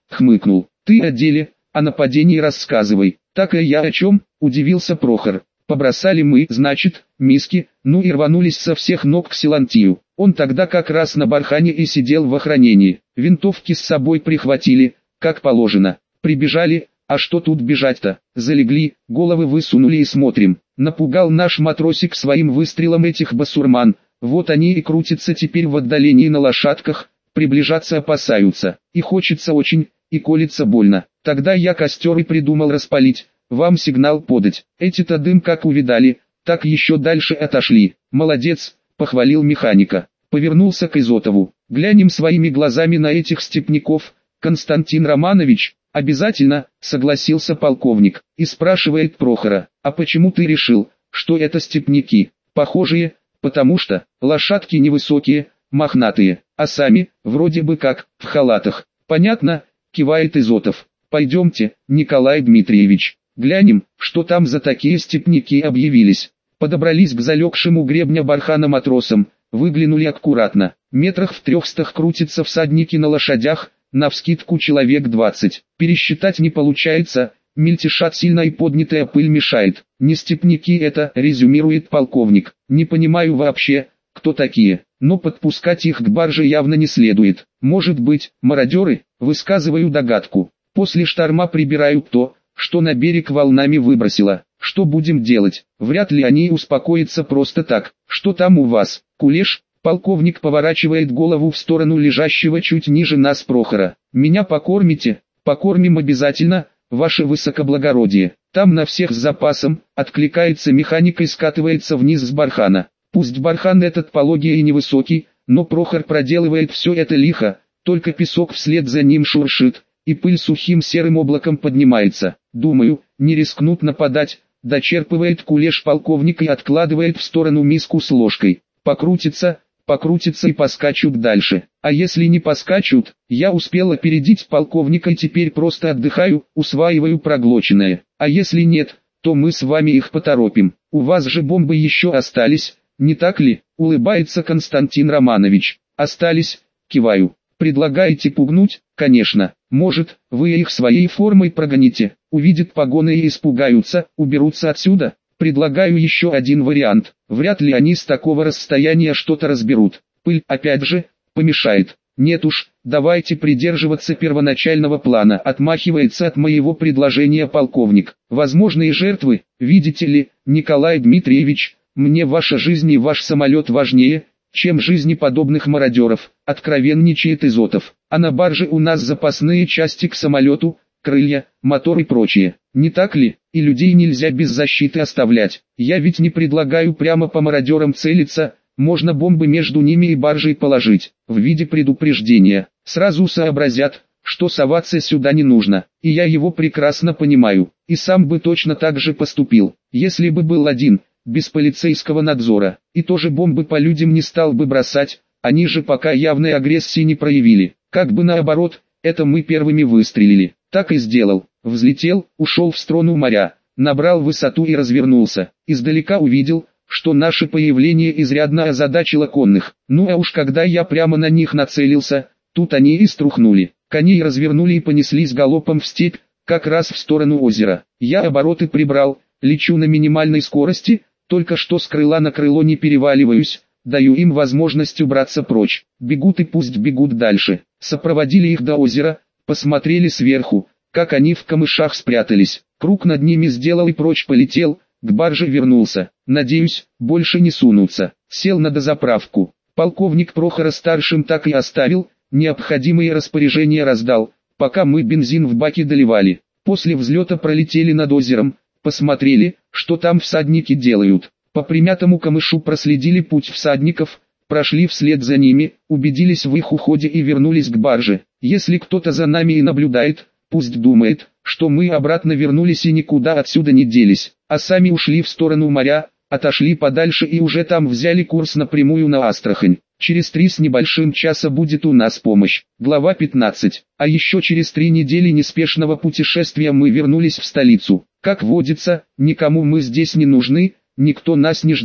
хмыкнул. Ты о деле, о нападении рассказывай. Так и я о чем, удивился Прохор. Побросали мы, значит, миски, ну и рванулись со всех ног к Силантию. Он тогда как раз на бархане и сидел в охранении. Винтовки с собой прихватили, как положено. Прибежали, а что тут бежать-то? Залегли, головы высунули и смотрим. Напугал наш матросик своим выстрелом этих басурман. Вот они и крутятся теперь в отдалении на лошадках, приближаться опасаются. И хочется очень, и колется больно. Тогда я костер и придумал распалить, вам сигнал подать. Эти-то дым как увидали, так еще дальше отошли. Молодец, похвалил механика. Повернулся к Изотову. Глянем своими глазами на этих степняков, Константин Романович. Обязательно, согласился полковник. И спрашивает Прохора, а почему ты решил, что это степняки? Похожие, потому что лошадки невысокие, мохнатые, а сами, вроде бы как, в халатах. Понятно, кивает Изотов. Пойдемте, Николай Дмитриевич, глянем, что там за такие степняки объявились. Подобрались к залегшему гребня бархана матросам, выглянули аккуратно. Метрах в трехстах крутятся всадники на лошадях, навскидку человек двадцать. Пересчитать не получается, мельтешат сильно и поднятая пыль мешает. Не степняки это, резюмирует полковник. Не понимаю вообще, кто такие, но подпускать их к барже явно не следует. Может быть, мародеры, высказываю догадку. После шторма прибирают то, что на берег волнами выбросило. Что будем делать? Вряд ли они успокоятся просто так. Что там у вас, кулеш? Полковник поворачивает голову в сторону лежащего чуть ниже нас Прохора. Меня покормите? Покормим обязательно, ваше высокоблагородие. Там на всех с запасом, откликается механик и скатывается вниз с бархана. Пусть бархан этот пологий и невысокий, но Прохор проделывает все это лихо, только песок вслед за ним шуршит, и пыль сухим серым облаком поднимается. Думаю, не рискнут нападать, дочерпывает кулеш полковник и откладывает в сторону миску с ложкой. Покрутится, покрутится и поскачут дальше. А если не поскачут, я успел опередить полковника и теперь просто отдыхаю, усваиваю проглоченное. А если нет, то мы с вами их поторопим. У вас же бомбы еще остались, не так ли? Улыбается Константин Романович. Остались, киваю. Предлагаете пугнуть? Конечно. Может, вы их своей формой прогоните, увидят погоны и испугаются, уберутся отсюда? Предлагаю еще один вариант. Вряд ли они с такого расстояния что-то разберут. Пыль, опять же, помешает. Нет уж, давайте придерживаться первоначального плана. Отмахивается от моего предложения полковник. Возможные жертвы, видите ли, Николай Дмитриевич, мне ваша жизнь и ваш самолет важнее, чем жизни подобных мародеров, откровенничает Изотов. А на барже у нас запасные части к самолету, крылья, мотор и прочее. Не так ли? И людей нельзя без защиты оставлять. Я ведь не предлагаю прямо по мародерам целиться, можно бомбы между ними и баржей положить, в виде предупреждения. Сразу сообразят, что соваться сюда не нужно. И я его прекрасно понимаю. И сам бы точно так же поступил, если бы был один, без полицейского надзора. И тоже бомбы по людям не стал бы бросать, они же пока явной агрессии не проявили. Как бы наоборот, это мы первыми выстрелили. Так и сделал. Взлетел, ушел в сторону моря, набрал высоту и развернулся. Издалека увидел, что наше появление изрядно озадачило конных. Ну а уж когда я прямо на них нацелился, тут они и струхнули. Коней развернули и понеслись галопом в степь, как раз в сторону озера. Я обороты прибрал, лечу на минимальной скорости, только что с крыла на крыло не переваливаюсь, даю им возможность убраться прочь. Бегут и пусть бегут дальше. Сопроводили их до озера, посмотрели сверху, как они в камышах спрятались. Круг над ними сделал и прочь полетел, к барже вернулся. Надеюсь, больше не сунутся. Сел на дозаправку. Полковник Прохора старшим так и оставил, необходимые распоряжения раздал, пока мы бензин в баке доливали. После взлета пролетели над озером, посмотрели, что там всадники делают. По примятому камышу проследили путь всадников, прошли вслед за ними, убедились в их уходе и вернулись к барже. Если кто-то за нами и наблюдает, пусть думает, что мы обратно вернулись и никуда отсюда не делись, а сами ушли в сторону моря, отошли подальше и уже там взяли курс напрямую на Астрахань. Через три с небольшим часа будет у нас помощь. Глава пятнадцать. А еще через три недели неспешного путешествия мы вернулись в столицу. Как водится, никому мы здесь не нужны, никто нас не ждал.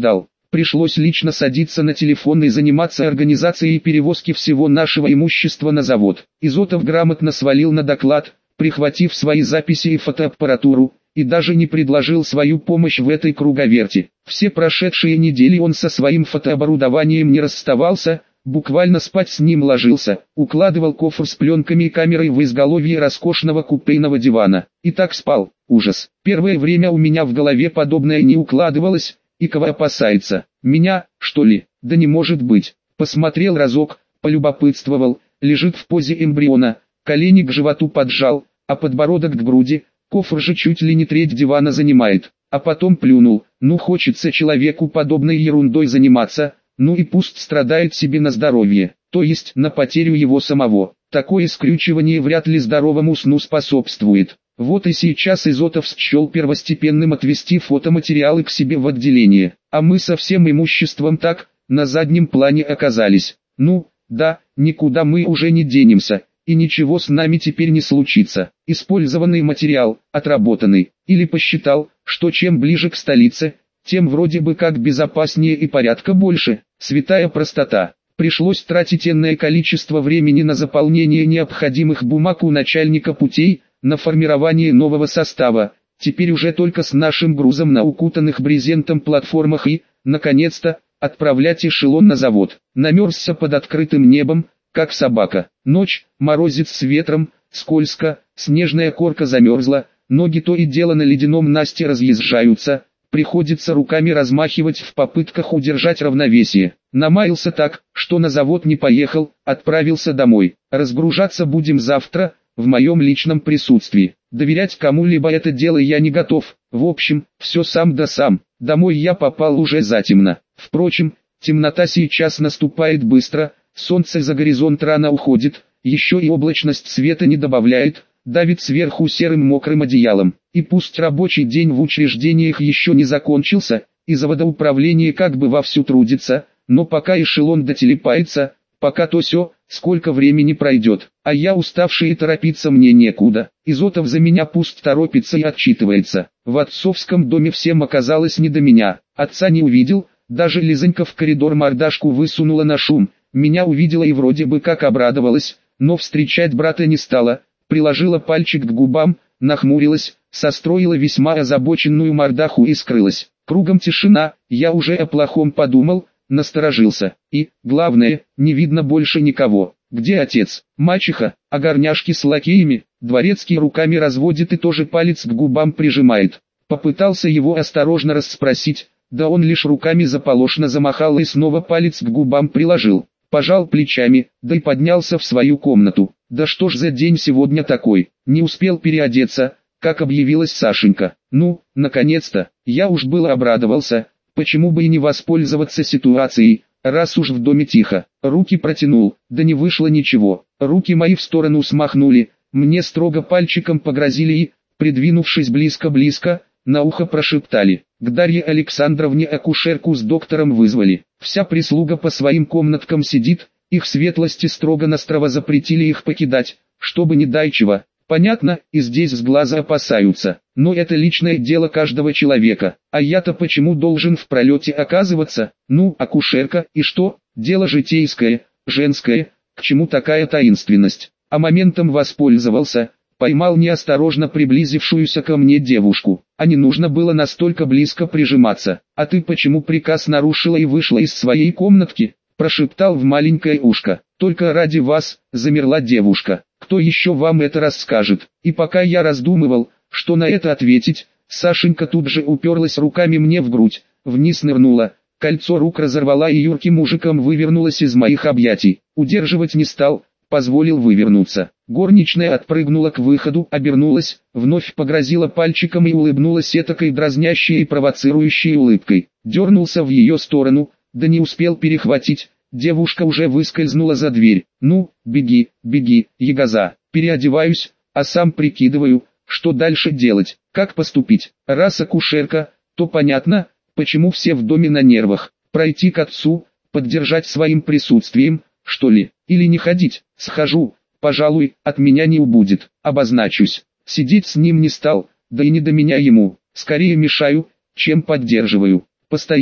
Пришлось лично садиться на телефон и заниматься организацией перевозки всего нашего имущества на завод. Изотов грамотно свалил на доклад, прихватив свои записи и фотоаппаратуру, и даже не предложил свою помощь в этой круговерти. Все прошедшие недели он со своим фотооборудованием не расставался, буквально спать с ним ложился, укладывал кофр с пленками и камерой в изголовье роскошного купейного дивана. И так спал. Ужас. Первое время у меня в голове подобное не укладывалось, и кого опасается? Меня, что ли? Да не может быть. Посмотрел разок, полюбопытствовал, лежит в позе эмбриона, колени к животу поджал, а подбородок к груди, кофр же чуть ли не треть дивана занимает. А потом плюнул, ну хочется человеку подобной ерундой заниматься, ну и пусть страдает себе на здоровье, то есть на потерю его самого. Такое скрючивание вряд ли здоровому сну способствует. Вот и сейчас Изотов счел первостепенным отвести фотоматериалы к себе в отделение, а мы со всем имуществом так, на заднем плане оказались. Ну, да, никуда мы уже не денемся, и ничего с нами теперь не случится. Использованный материал, отработанный, или посчитал, что чем ближе к столице, тем вроде бы как безопаснее и порядка больше. Святая простота. Пришлось тратить энное количество времени на заполнение необходимых бумаг у начальника путей, на формирование нового состава, теперь уже только с нашим грузом на укутанных брезентом платформах и, наконец-то, отправлять эшелон на завод. Намерзся под открытым небом, как собака. Ночь, морозец с ветром, скользко, снежная корка замерзла, ноги то и дело на ледяном насте разъезжаются, приходится руками размахивать в попытках удержать равновесие. Намаялся так, что на завод не поехал, отправился домой. Разгружаться будем завтра, в моем личном присутствии. Доверять кому-либо это дело я не готов. В общем, все сам да сам. Домой я попал уже затемно. Впрочем, темнота сейчас наступает быстро, солнце за горизонт рано уходит, еще и облачность света не добавляет, давит сверху серым мокрым одеялом. И пусть рабочий день в учреждениях еще не закончился, и заводоуправление как бы вовсю трудится, но пока эшелон дотелепается, пока то сё, сколько времени пройдет, а я уставший и торопиться мне некуда. Изотов за меня пусть торопится и отчитывается. В отцовском доме всем оказалось не до меня. Отца не увидел, даже Лизонька в коридор мордашку высунула на шум. Меня увидела и вроде бы как обрадовалась, но встречать брата не стала, приложила пальчик к губам, нахмурилась, состроила весьма озабоченную мордаху и скрылась. Кругом тишина, я уже о плохом подумал, насторожился. И, главное, не видно больше никого. Где отец? Мачеха? А горняшки с лакеями? Дворецкий руками разводит и тоже палец к губам прижимает. Попытался его осторожно расспросить, да он лишь руками заполошно замахал и снова палец к губам приложил. Пожал плечами, да и поднялся в свою комнату. Да что ж за день сегодня такой? Не успел переодеться, как объявилась Сашенька. Ну, наконец-то, я уж было обрадовался. Почему бы и не воспользоваться ситуацией, раз уж в доме тихо. Руки протянул, да не вышло ничего. Руки мои в сторону смахнули, мне строго пальчиком погрозили и, придвинувшись близко-близко, на ухо прошептали. К Дарье Александровне акушерку с доктором вызвали. Вся прислуга по своим комнаткам сидит, их светлости строго-настрого запретили их покидать, чтобы не дай чего. Понятно, и здесь с глаза опасаются, но это личное дело каждого человека, а я-то почему должен в пролете оказываться? Ну, акушерка, и что? Дело житейское, женское, к чему такая таинственность? А моментом воспользовался, поймал неосторожно приблизившуюся ко мне девушку, а не нужно было настолько близко прижиматься. А ты почему приказ нарушила и вышла из своей комнатки? Прошептал в маленькое ушко. Только ради вас, замерла девушка. Кто еще вам это расскажет? И пока я раздумывал, что на это ответить, Сашенька тут же уперлась руками мне в грудь, вниз нырнула, кольцо рук разорвала и юрким мужиком вывернулась из моих объятий. Удерживать не стал, позволил вывернуться. Горничная отпрыгнула к выходу, обернулась, вновь погрозила пальчиком и улыбнулась этакой дразнящей и провоцирующей улыбкой. Дернулся в ее сторону, да не успел перехватить. Девушка уже выскользнула за дверь. Ну, беги, беги, ягоза. Переодеваюсь, а сам прикидываю, что дальше делать, как поступить. Раз акушерка, то понятно, почему все в доме на нервах. Пройти к отцу, поддержать своим присутствием, что ли, или не ходить. Схожу, пожалуй, от меня не убудет. Обозначусь. Сидеть с ним не стал, да и не до меня ему. Скорее мешаю, чем поддерживаю. Постоял,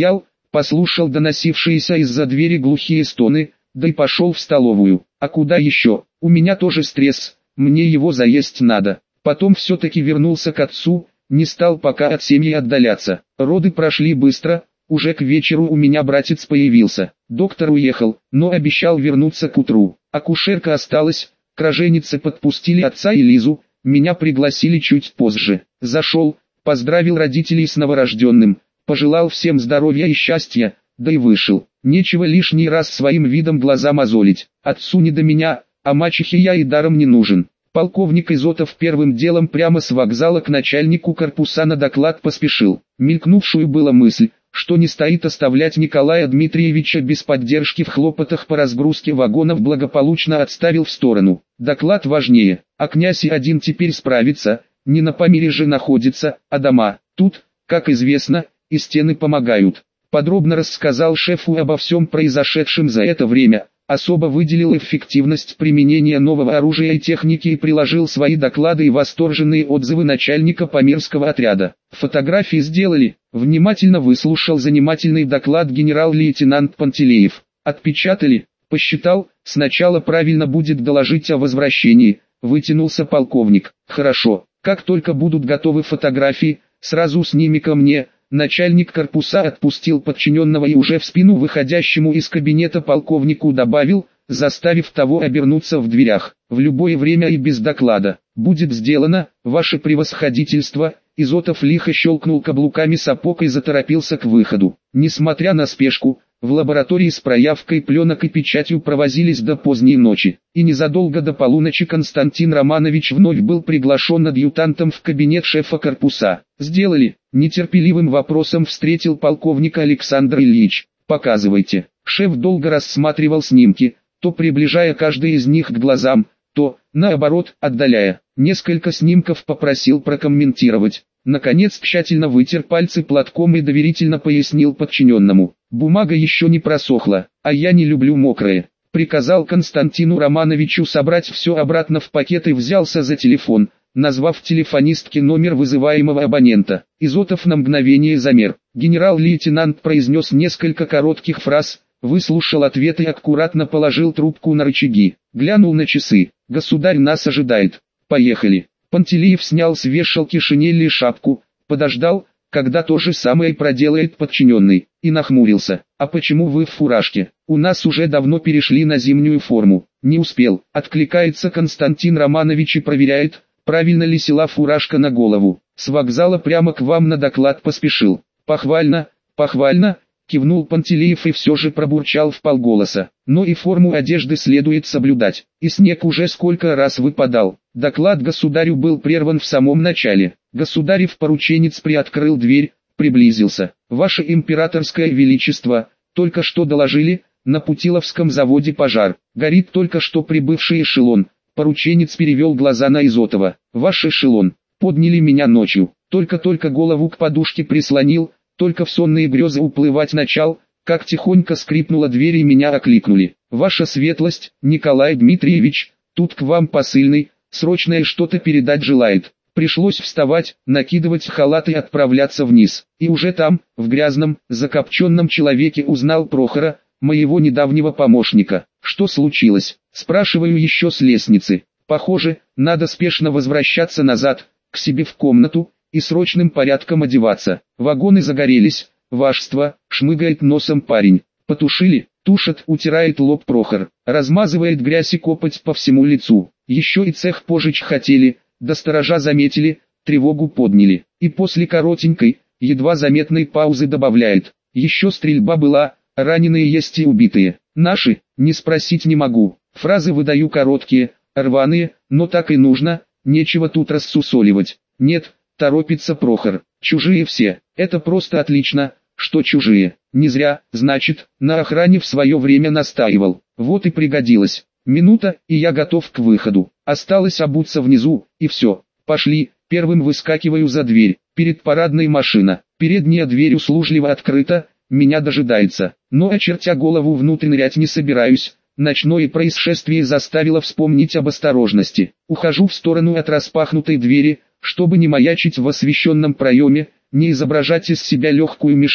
послушал доносившиеся из-за двери глухие стоны, да и пошел в столовую. А куда еще? У меня тоже стресс, мне его заесть надо. Потом все-таки вернулся к отцу, не стал пока от семьи отдаляться. Роды прошли быстро, уже к вечеру у меня братец появился. Доктор уехал, но обещал вернуться к утру. Акушерка осталась, к роженице подпустили отца и Лизу, меня пригласили чуть позже. Зашел, поздравил родителей с новорожденным, пожелал всем здоровья и счастья, да и вышел. Нечего лишний раз своим видом глаза мозолить. Отцу не до меня, а мачехе я и даром не нужен. Полковник Изотов первым делом прямо с вокзала к начальнику корпуса на доклад поспешил. Мелькнувшую была мысль, что не стоит оставлять Николая Дмитриевича без поддержки в хлопотах по разгрузке вагонов, благополучно отставил в сторону. Доклад важнее, а князь и один теперь справится, не на Памире же находится, а дома. Тут, как известно, и стены помогают. Подробно рассказал шефу обо всем произошедшем за это время, особо выделил эффективность применения нового оружия и техники и приложил свои доклады и восторженные отзывы начальника Памирского отряда. Фотографии сделали, внимательно выслушал занимательный доклад генерал-лейтенант Пантелеев. Отпечатали, посчитал, сначала правильно будет доложить о возвращении, вытянулся полковник. Хорошо, как только будут готовы фотографии, сразу сними ко мне. Начальник корпуса отпустил подчиненного и уже в спину выходящему из кабинета полковнику добавил, заставив того обернуться в дверях. В любое время и без доклада. Будет сделано, ваше превосходительство. Изотов лихо щелкнул каблуками сапог и заторопился к выходу. Несмотря на спешку, в лаборатории с проявкой пленок и печатью провозились до поздней ночи. И незадолго до полуночи Константин Романович вновь был приглашен адъютантом в кабинет шефа корпуса. «Сделали?» — нетерпеливым вопросом встретил полковника Александр Ильич. «Показывайте». Шеф долго рассматривал снимки, то приближая каждый из них к глазам, то, наоборот, отдаляя. Несколько снимков попросил прокомментировать. Наконец тщательно вытер пальцы платком и доверительно пояснил подчиненному. «Бумага еще не просохла, а я не люблю мокрое». Приказал Константину Романовичу собрать все обратно в пакет и взялся за телефон, назвав телефонистке номер вызываемого абонента. Изотов на мгновение замер. Генерал-лейтенант произнес несколько коротких фраз, выслушал ответ и аккуратно положил трубку на рычаги. Глянул на часы. «Государь нас ожидает. Поехали». Пантелеев снял с вешалки шинель и шапку, подождал, когда то же самое проделает подчиненный, и нахмурился. «А почему вы в фуражке? У нас уже давно перешли на зимнюю форму». «Не успел», откликается Константин Романович и проверяет, правильно ли села фуражка на голову. «С вокзала прямо к вам на доклад поспешил». «Похвально, похвально», кивнул Пантелеев и все же пробурчал вполголоса. «Но и форму одежды следует соблюдать. И снег уже сколько раз выпадал». Доклад государю был прерван в самом начале. Государев порученец приоткрыл дверь, приблизился. «Ваше императорское величество, только что доложили, на Путиловском заводе пожар. Горит только что прибывший эшелон». Порученец перевел глаза на Изотова. «Ваш эшелон. Подняли меня ночью. Только-только голову к подушке прислонил, только в сонные грезы уплывать начал, как тихонько скрипнула дверь и меня окликнули. Ваша светлость, Николай Дмитриевич, тут к вам посыльный, срочное что-то передать желает». Пришлось вставать, накидывать халат и отправляться вниз. И уже там, в грязном, закопченном человеке узнал Прохора, моего недавнего помощника. «Что случилось?» Спрашиваю еще с лестницы. «Похоже, надо спешно возвращаться назад, к себе в комнату, и срочным порядком одеваться. Вагоны загорелись, вашество», шмыгает носом парень. «Потушили?» Тушат, утирает лоб Прохор, размазывает грязь и копоть по всему лицу. «Еще и цех пожечь хотели, да сторожа заметили, тревогу подняли». И после коротенькой, едва заметной паузы добавляет: «Еще стрельба была, раненые есть и убитые. Наши, не спросить не могу». Фразы выдаю короткие, рваные, но так и нужно, нечего тут рассусоливать. «Нет», торопится Прохор, «чужие все». Это просто отлично, что чужие. Не зря, значит, на охране в свое время настаивал. Вот и пригодилось. Минута, и я готов к выходу. Осталось обуться внизу, и все. Пошли. Первым выскакиваю за дверь. Перед парадной машина. Передняя дверь услужливо открыта, меня дожидается. Но очертя голову внутрь нырять не собираюсь. Ночное происшествие заставило вспомнить об осторожности. Ухожу в сторону от распахнутой двери, чтобы не маячить в освещенном проеме, не изображать из себя легкую мишень.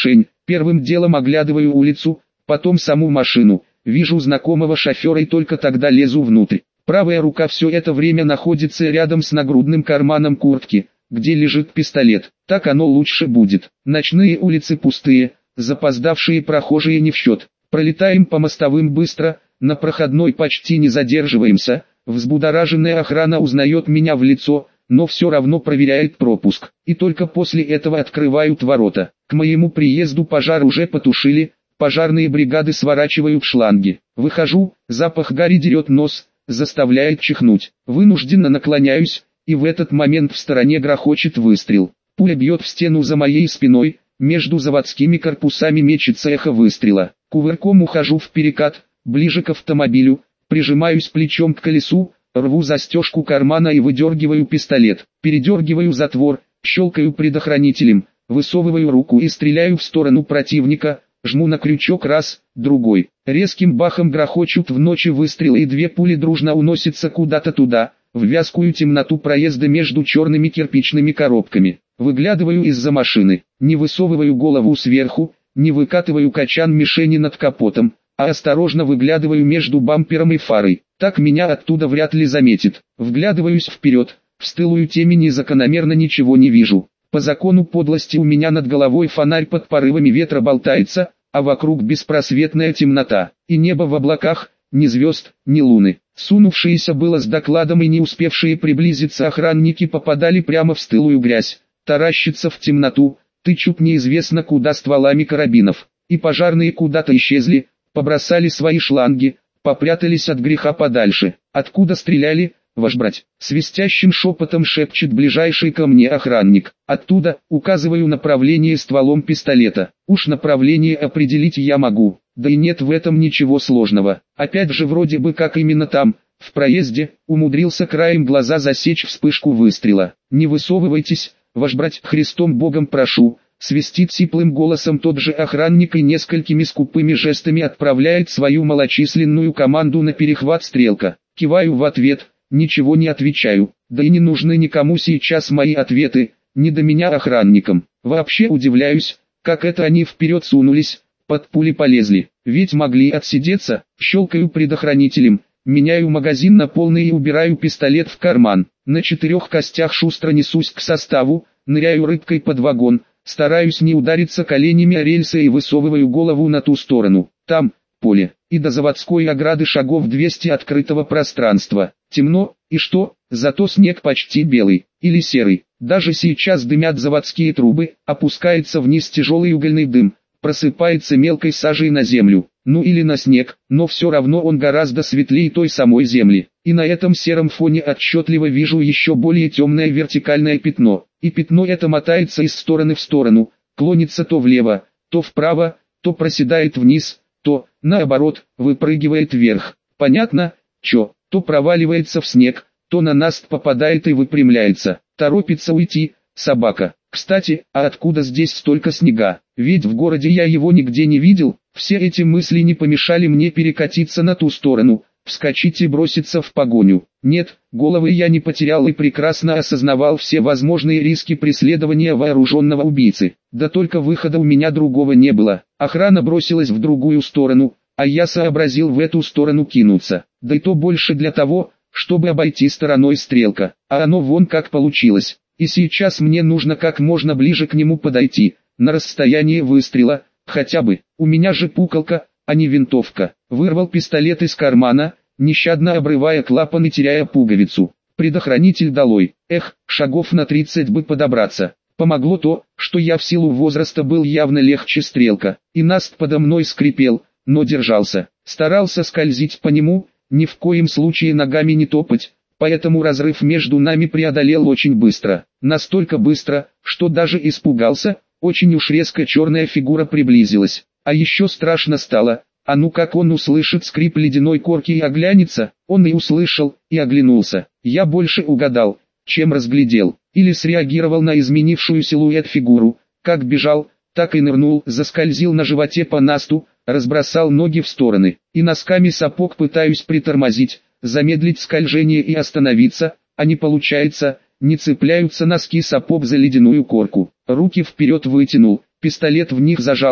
Первым делом оглядываю улицу, потом саму машину, вижу знакомого шофера и только тогда лезу внутрь. Правая рука все это время находится рядом с нагрудным карманом куртки, где лежит пистолет. Так оно лучше будет. Ночные улицы пустые, запоздавшие прохожие не в счет. Пролетаем по мостовым быстро, на проходной почти не задерживаемся. Взбудораженная охрана узнает меня в лицо, но все равно проверяет пропуск. И только после этого открывают ворота. К моему приезду пожар уже потушили, пожарные бригады сворачивают шланги. Выхожу, запах гари дерет нос, заставляет чихнуть. Вынужденно наклоняюсь, и в этот момент в стороне грохочет выстрел. Пуля бьет в стену за моей спиной, между заводскими корпусами мечется эхо выстрела. Кувырком ухожу в перекат, ближе к автомобилю, прижимаюсь плечом к колесу, рву застежку кармана и выдергиваю пистолет. Передергиваю затвор, щелкаю предохранителем, высовываю руку и стреляю в сторону противника, жму на крючок раз, другой. Резким бахом грохочут в ночи выстрелы и две пули дружно уносятся куда-то туда, в вязкую темноту проезда между черными кирпичными коробками. Выглядываю из-за машины, не высовываю голову сверху, не выкатываю качан мишени над капотом, а осторожно выглядываю между бампером и фарой. Так меня оттуда вряд ли заметит. Вглядываюсь вперед, в стылую темень и закономерно ничего не вижу. По закону подлости у меня над головой фонарь под порывами ветра болтается, а вокруг беспросветная темнота, и небо в облаках, ни звезд, ни луны. Сунувшиеся было с докладом и не успевшие приблизиться охранники попадали прямо в стылую грязь, таращатся в темноту, тычут неизвестно куда стволами карабинов, и пожарные куда-то исчезли, побросали свои шланги, попрятались от греха подальше. Откуда стреляли, ваш брать? Свистящим шепотом шепчет ближайший ко мне охранник. Оттуда, указываю направление стволом пистолета. Уж направление определить я могу, да и нет в этом ничего сложного. Опять же вроде бы как именно там, в проезде, умудрился краем глаза засечь вспышку выстрела. Не высовывайтесь, ваш брать, Христом Богом прошу. Свистит сиплым голосом тот же охранник и несколькими скупыми жестами отправляет свою малочисленную команду на перехват стрелка. Киваю в ответ, ничего не отвечаю, да и не нужны никому сейчас мои ответы, не до меня охранникам. Вообще удивляюсь, как это они вперед сунулись, под пули полезли, ведь могли отсидеться. Щелкаю предохранителем, меняю магазин на полный и убираю пистолет в карман. На четырех костях шустро несусь к составу, ныряю рыбкой под вагон. Стараюсь не удариться коленями о рельсы и высовываю голову на ту сторону. Там, поле, и до заводской ограды шагов двести открытого пространства. Темно, и что, зато снег почти белый, или серый. Даже сейчас дымят заводские трубы, опускается вниз тяжелый угольный дым, просыпается мелкой сажей на землю, ну или на снег, но все равно он гораздо светлее той самой земли. И на этом сером фоне отчетливо вижу еще более темное вертикальное пятно. И пятно это мотается из стороны в сторону, клонится то влево, то вправо, то проседает вниз, то, наоборот, выпрыгивает вверх. Понятно, чё, то проваливается в снег, то на наст попадает и выпрямляется. Торопится уйти, собака. Кстати, а откуда здесь столько снега? Ведь в городе я его нигде не видел. Все эти мысли не помешали мне перекатиться на ту сторону, вскочить и броситься в погоню. Нет, головы я не потерял и прекрасно осознавал все возможные риски преследования вооруженного убийцы. Да только выхода у меня другого не было. Охрана бросилась в другую сторону, а я сообразил в эту сторону кинуться. Да и то больше для того, чтобы обойти стороной стрелка. А оно вон как получилось. И сейчас мне нужно как можно ближе к нему подойти, на расстояние выстрела, хотя бы. У меня же пукалка, а не винтовка. Вырвал пистолет из кармана, нещадно обрывая клапан и теряя пуговицу. Предохранитель долой. Эх, шагов на тридцать бы подобраться. Помогло то, что я в силу возраста был явно легче стрелка, и наст подо мной скрипел, но держался. Старался скользить по нему, ни в коем случае ногами не топать, поэтому разрыв между нами преодолел очень быстро. Настолько быстро, что даже испугался, очень уж резко черная фигура приблизилась. А еще страшно стало, а ну как он услышит скрип ледяной корки и оглянется. Он и услышал, и оглянулся. Я больше угадал, чем разглядел, или среагировал на изменившую силуэт фигуру. Как бежал, так и нырнул, заскользил на животе по насту, разбросал ноги в стороны, и носками сапог пытаюсь притормозить, замедлить скольжение и остановиться, а не получается, не цепляются носки сапог за ледяную корку. Руки вперед вытянул, пистолет в них зажал,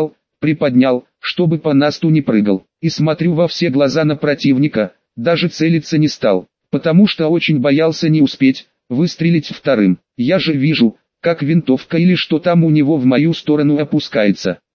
приподнял, чтобы по насту не прыгал, и смотрю во все глаза на противника, даже целиться не стал, потому что очень боялся не успеть выстрелить вторым. Я же вижу, как винтовка или что там у него в мою сторону опускается.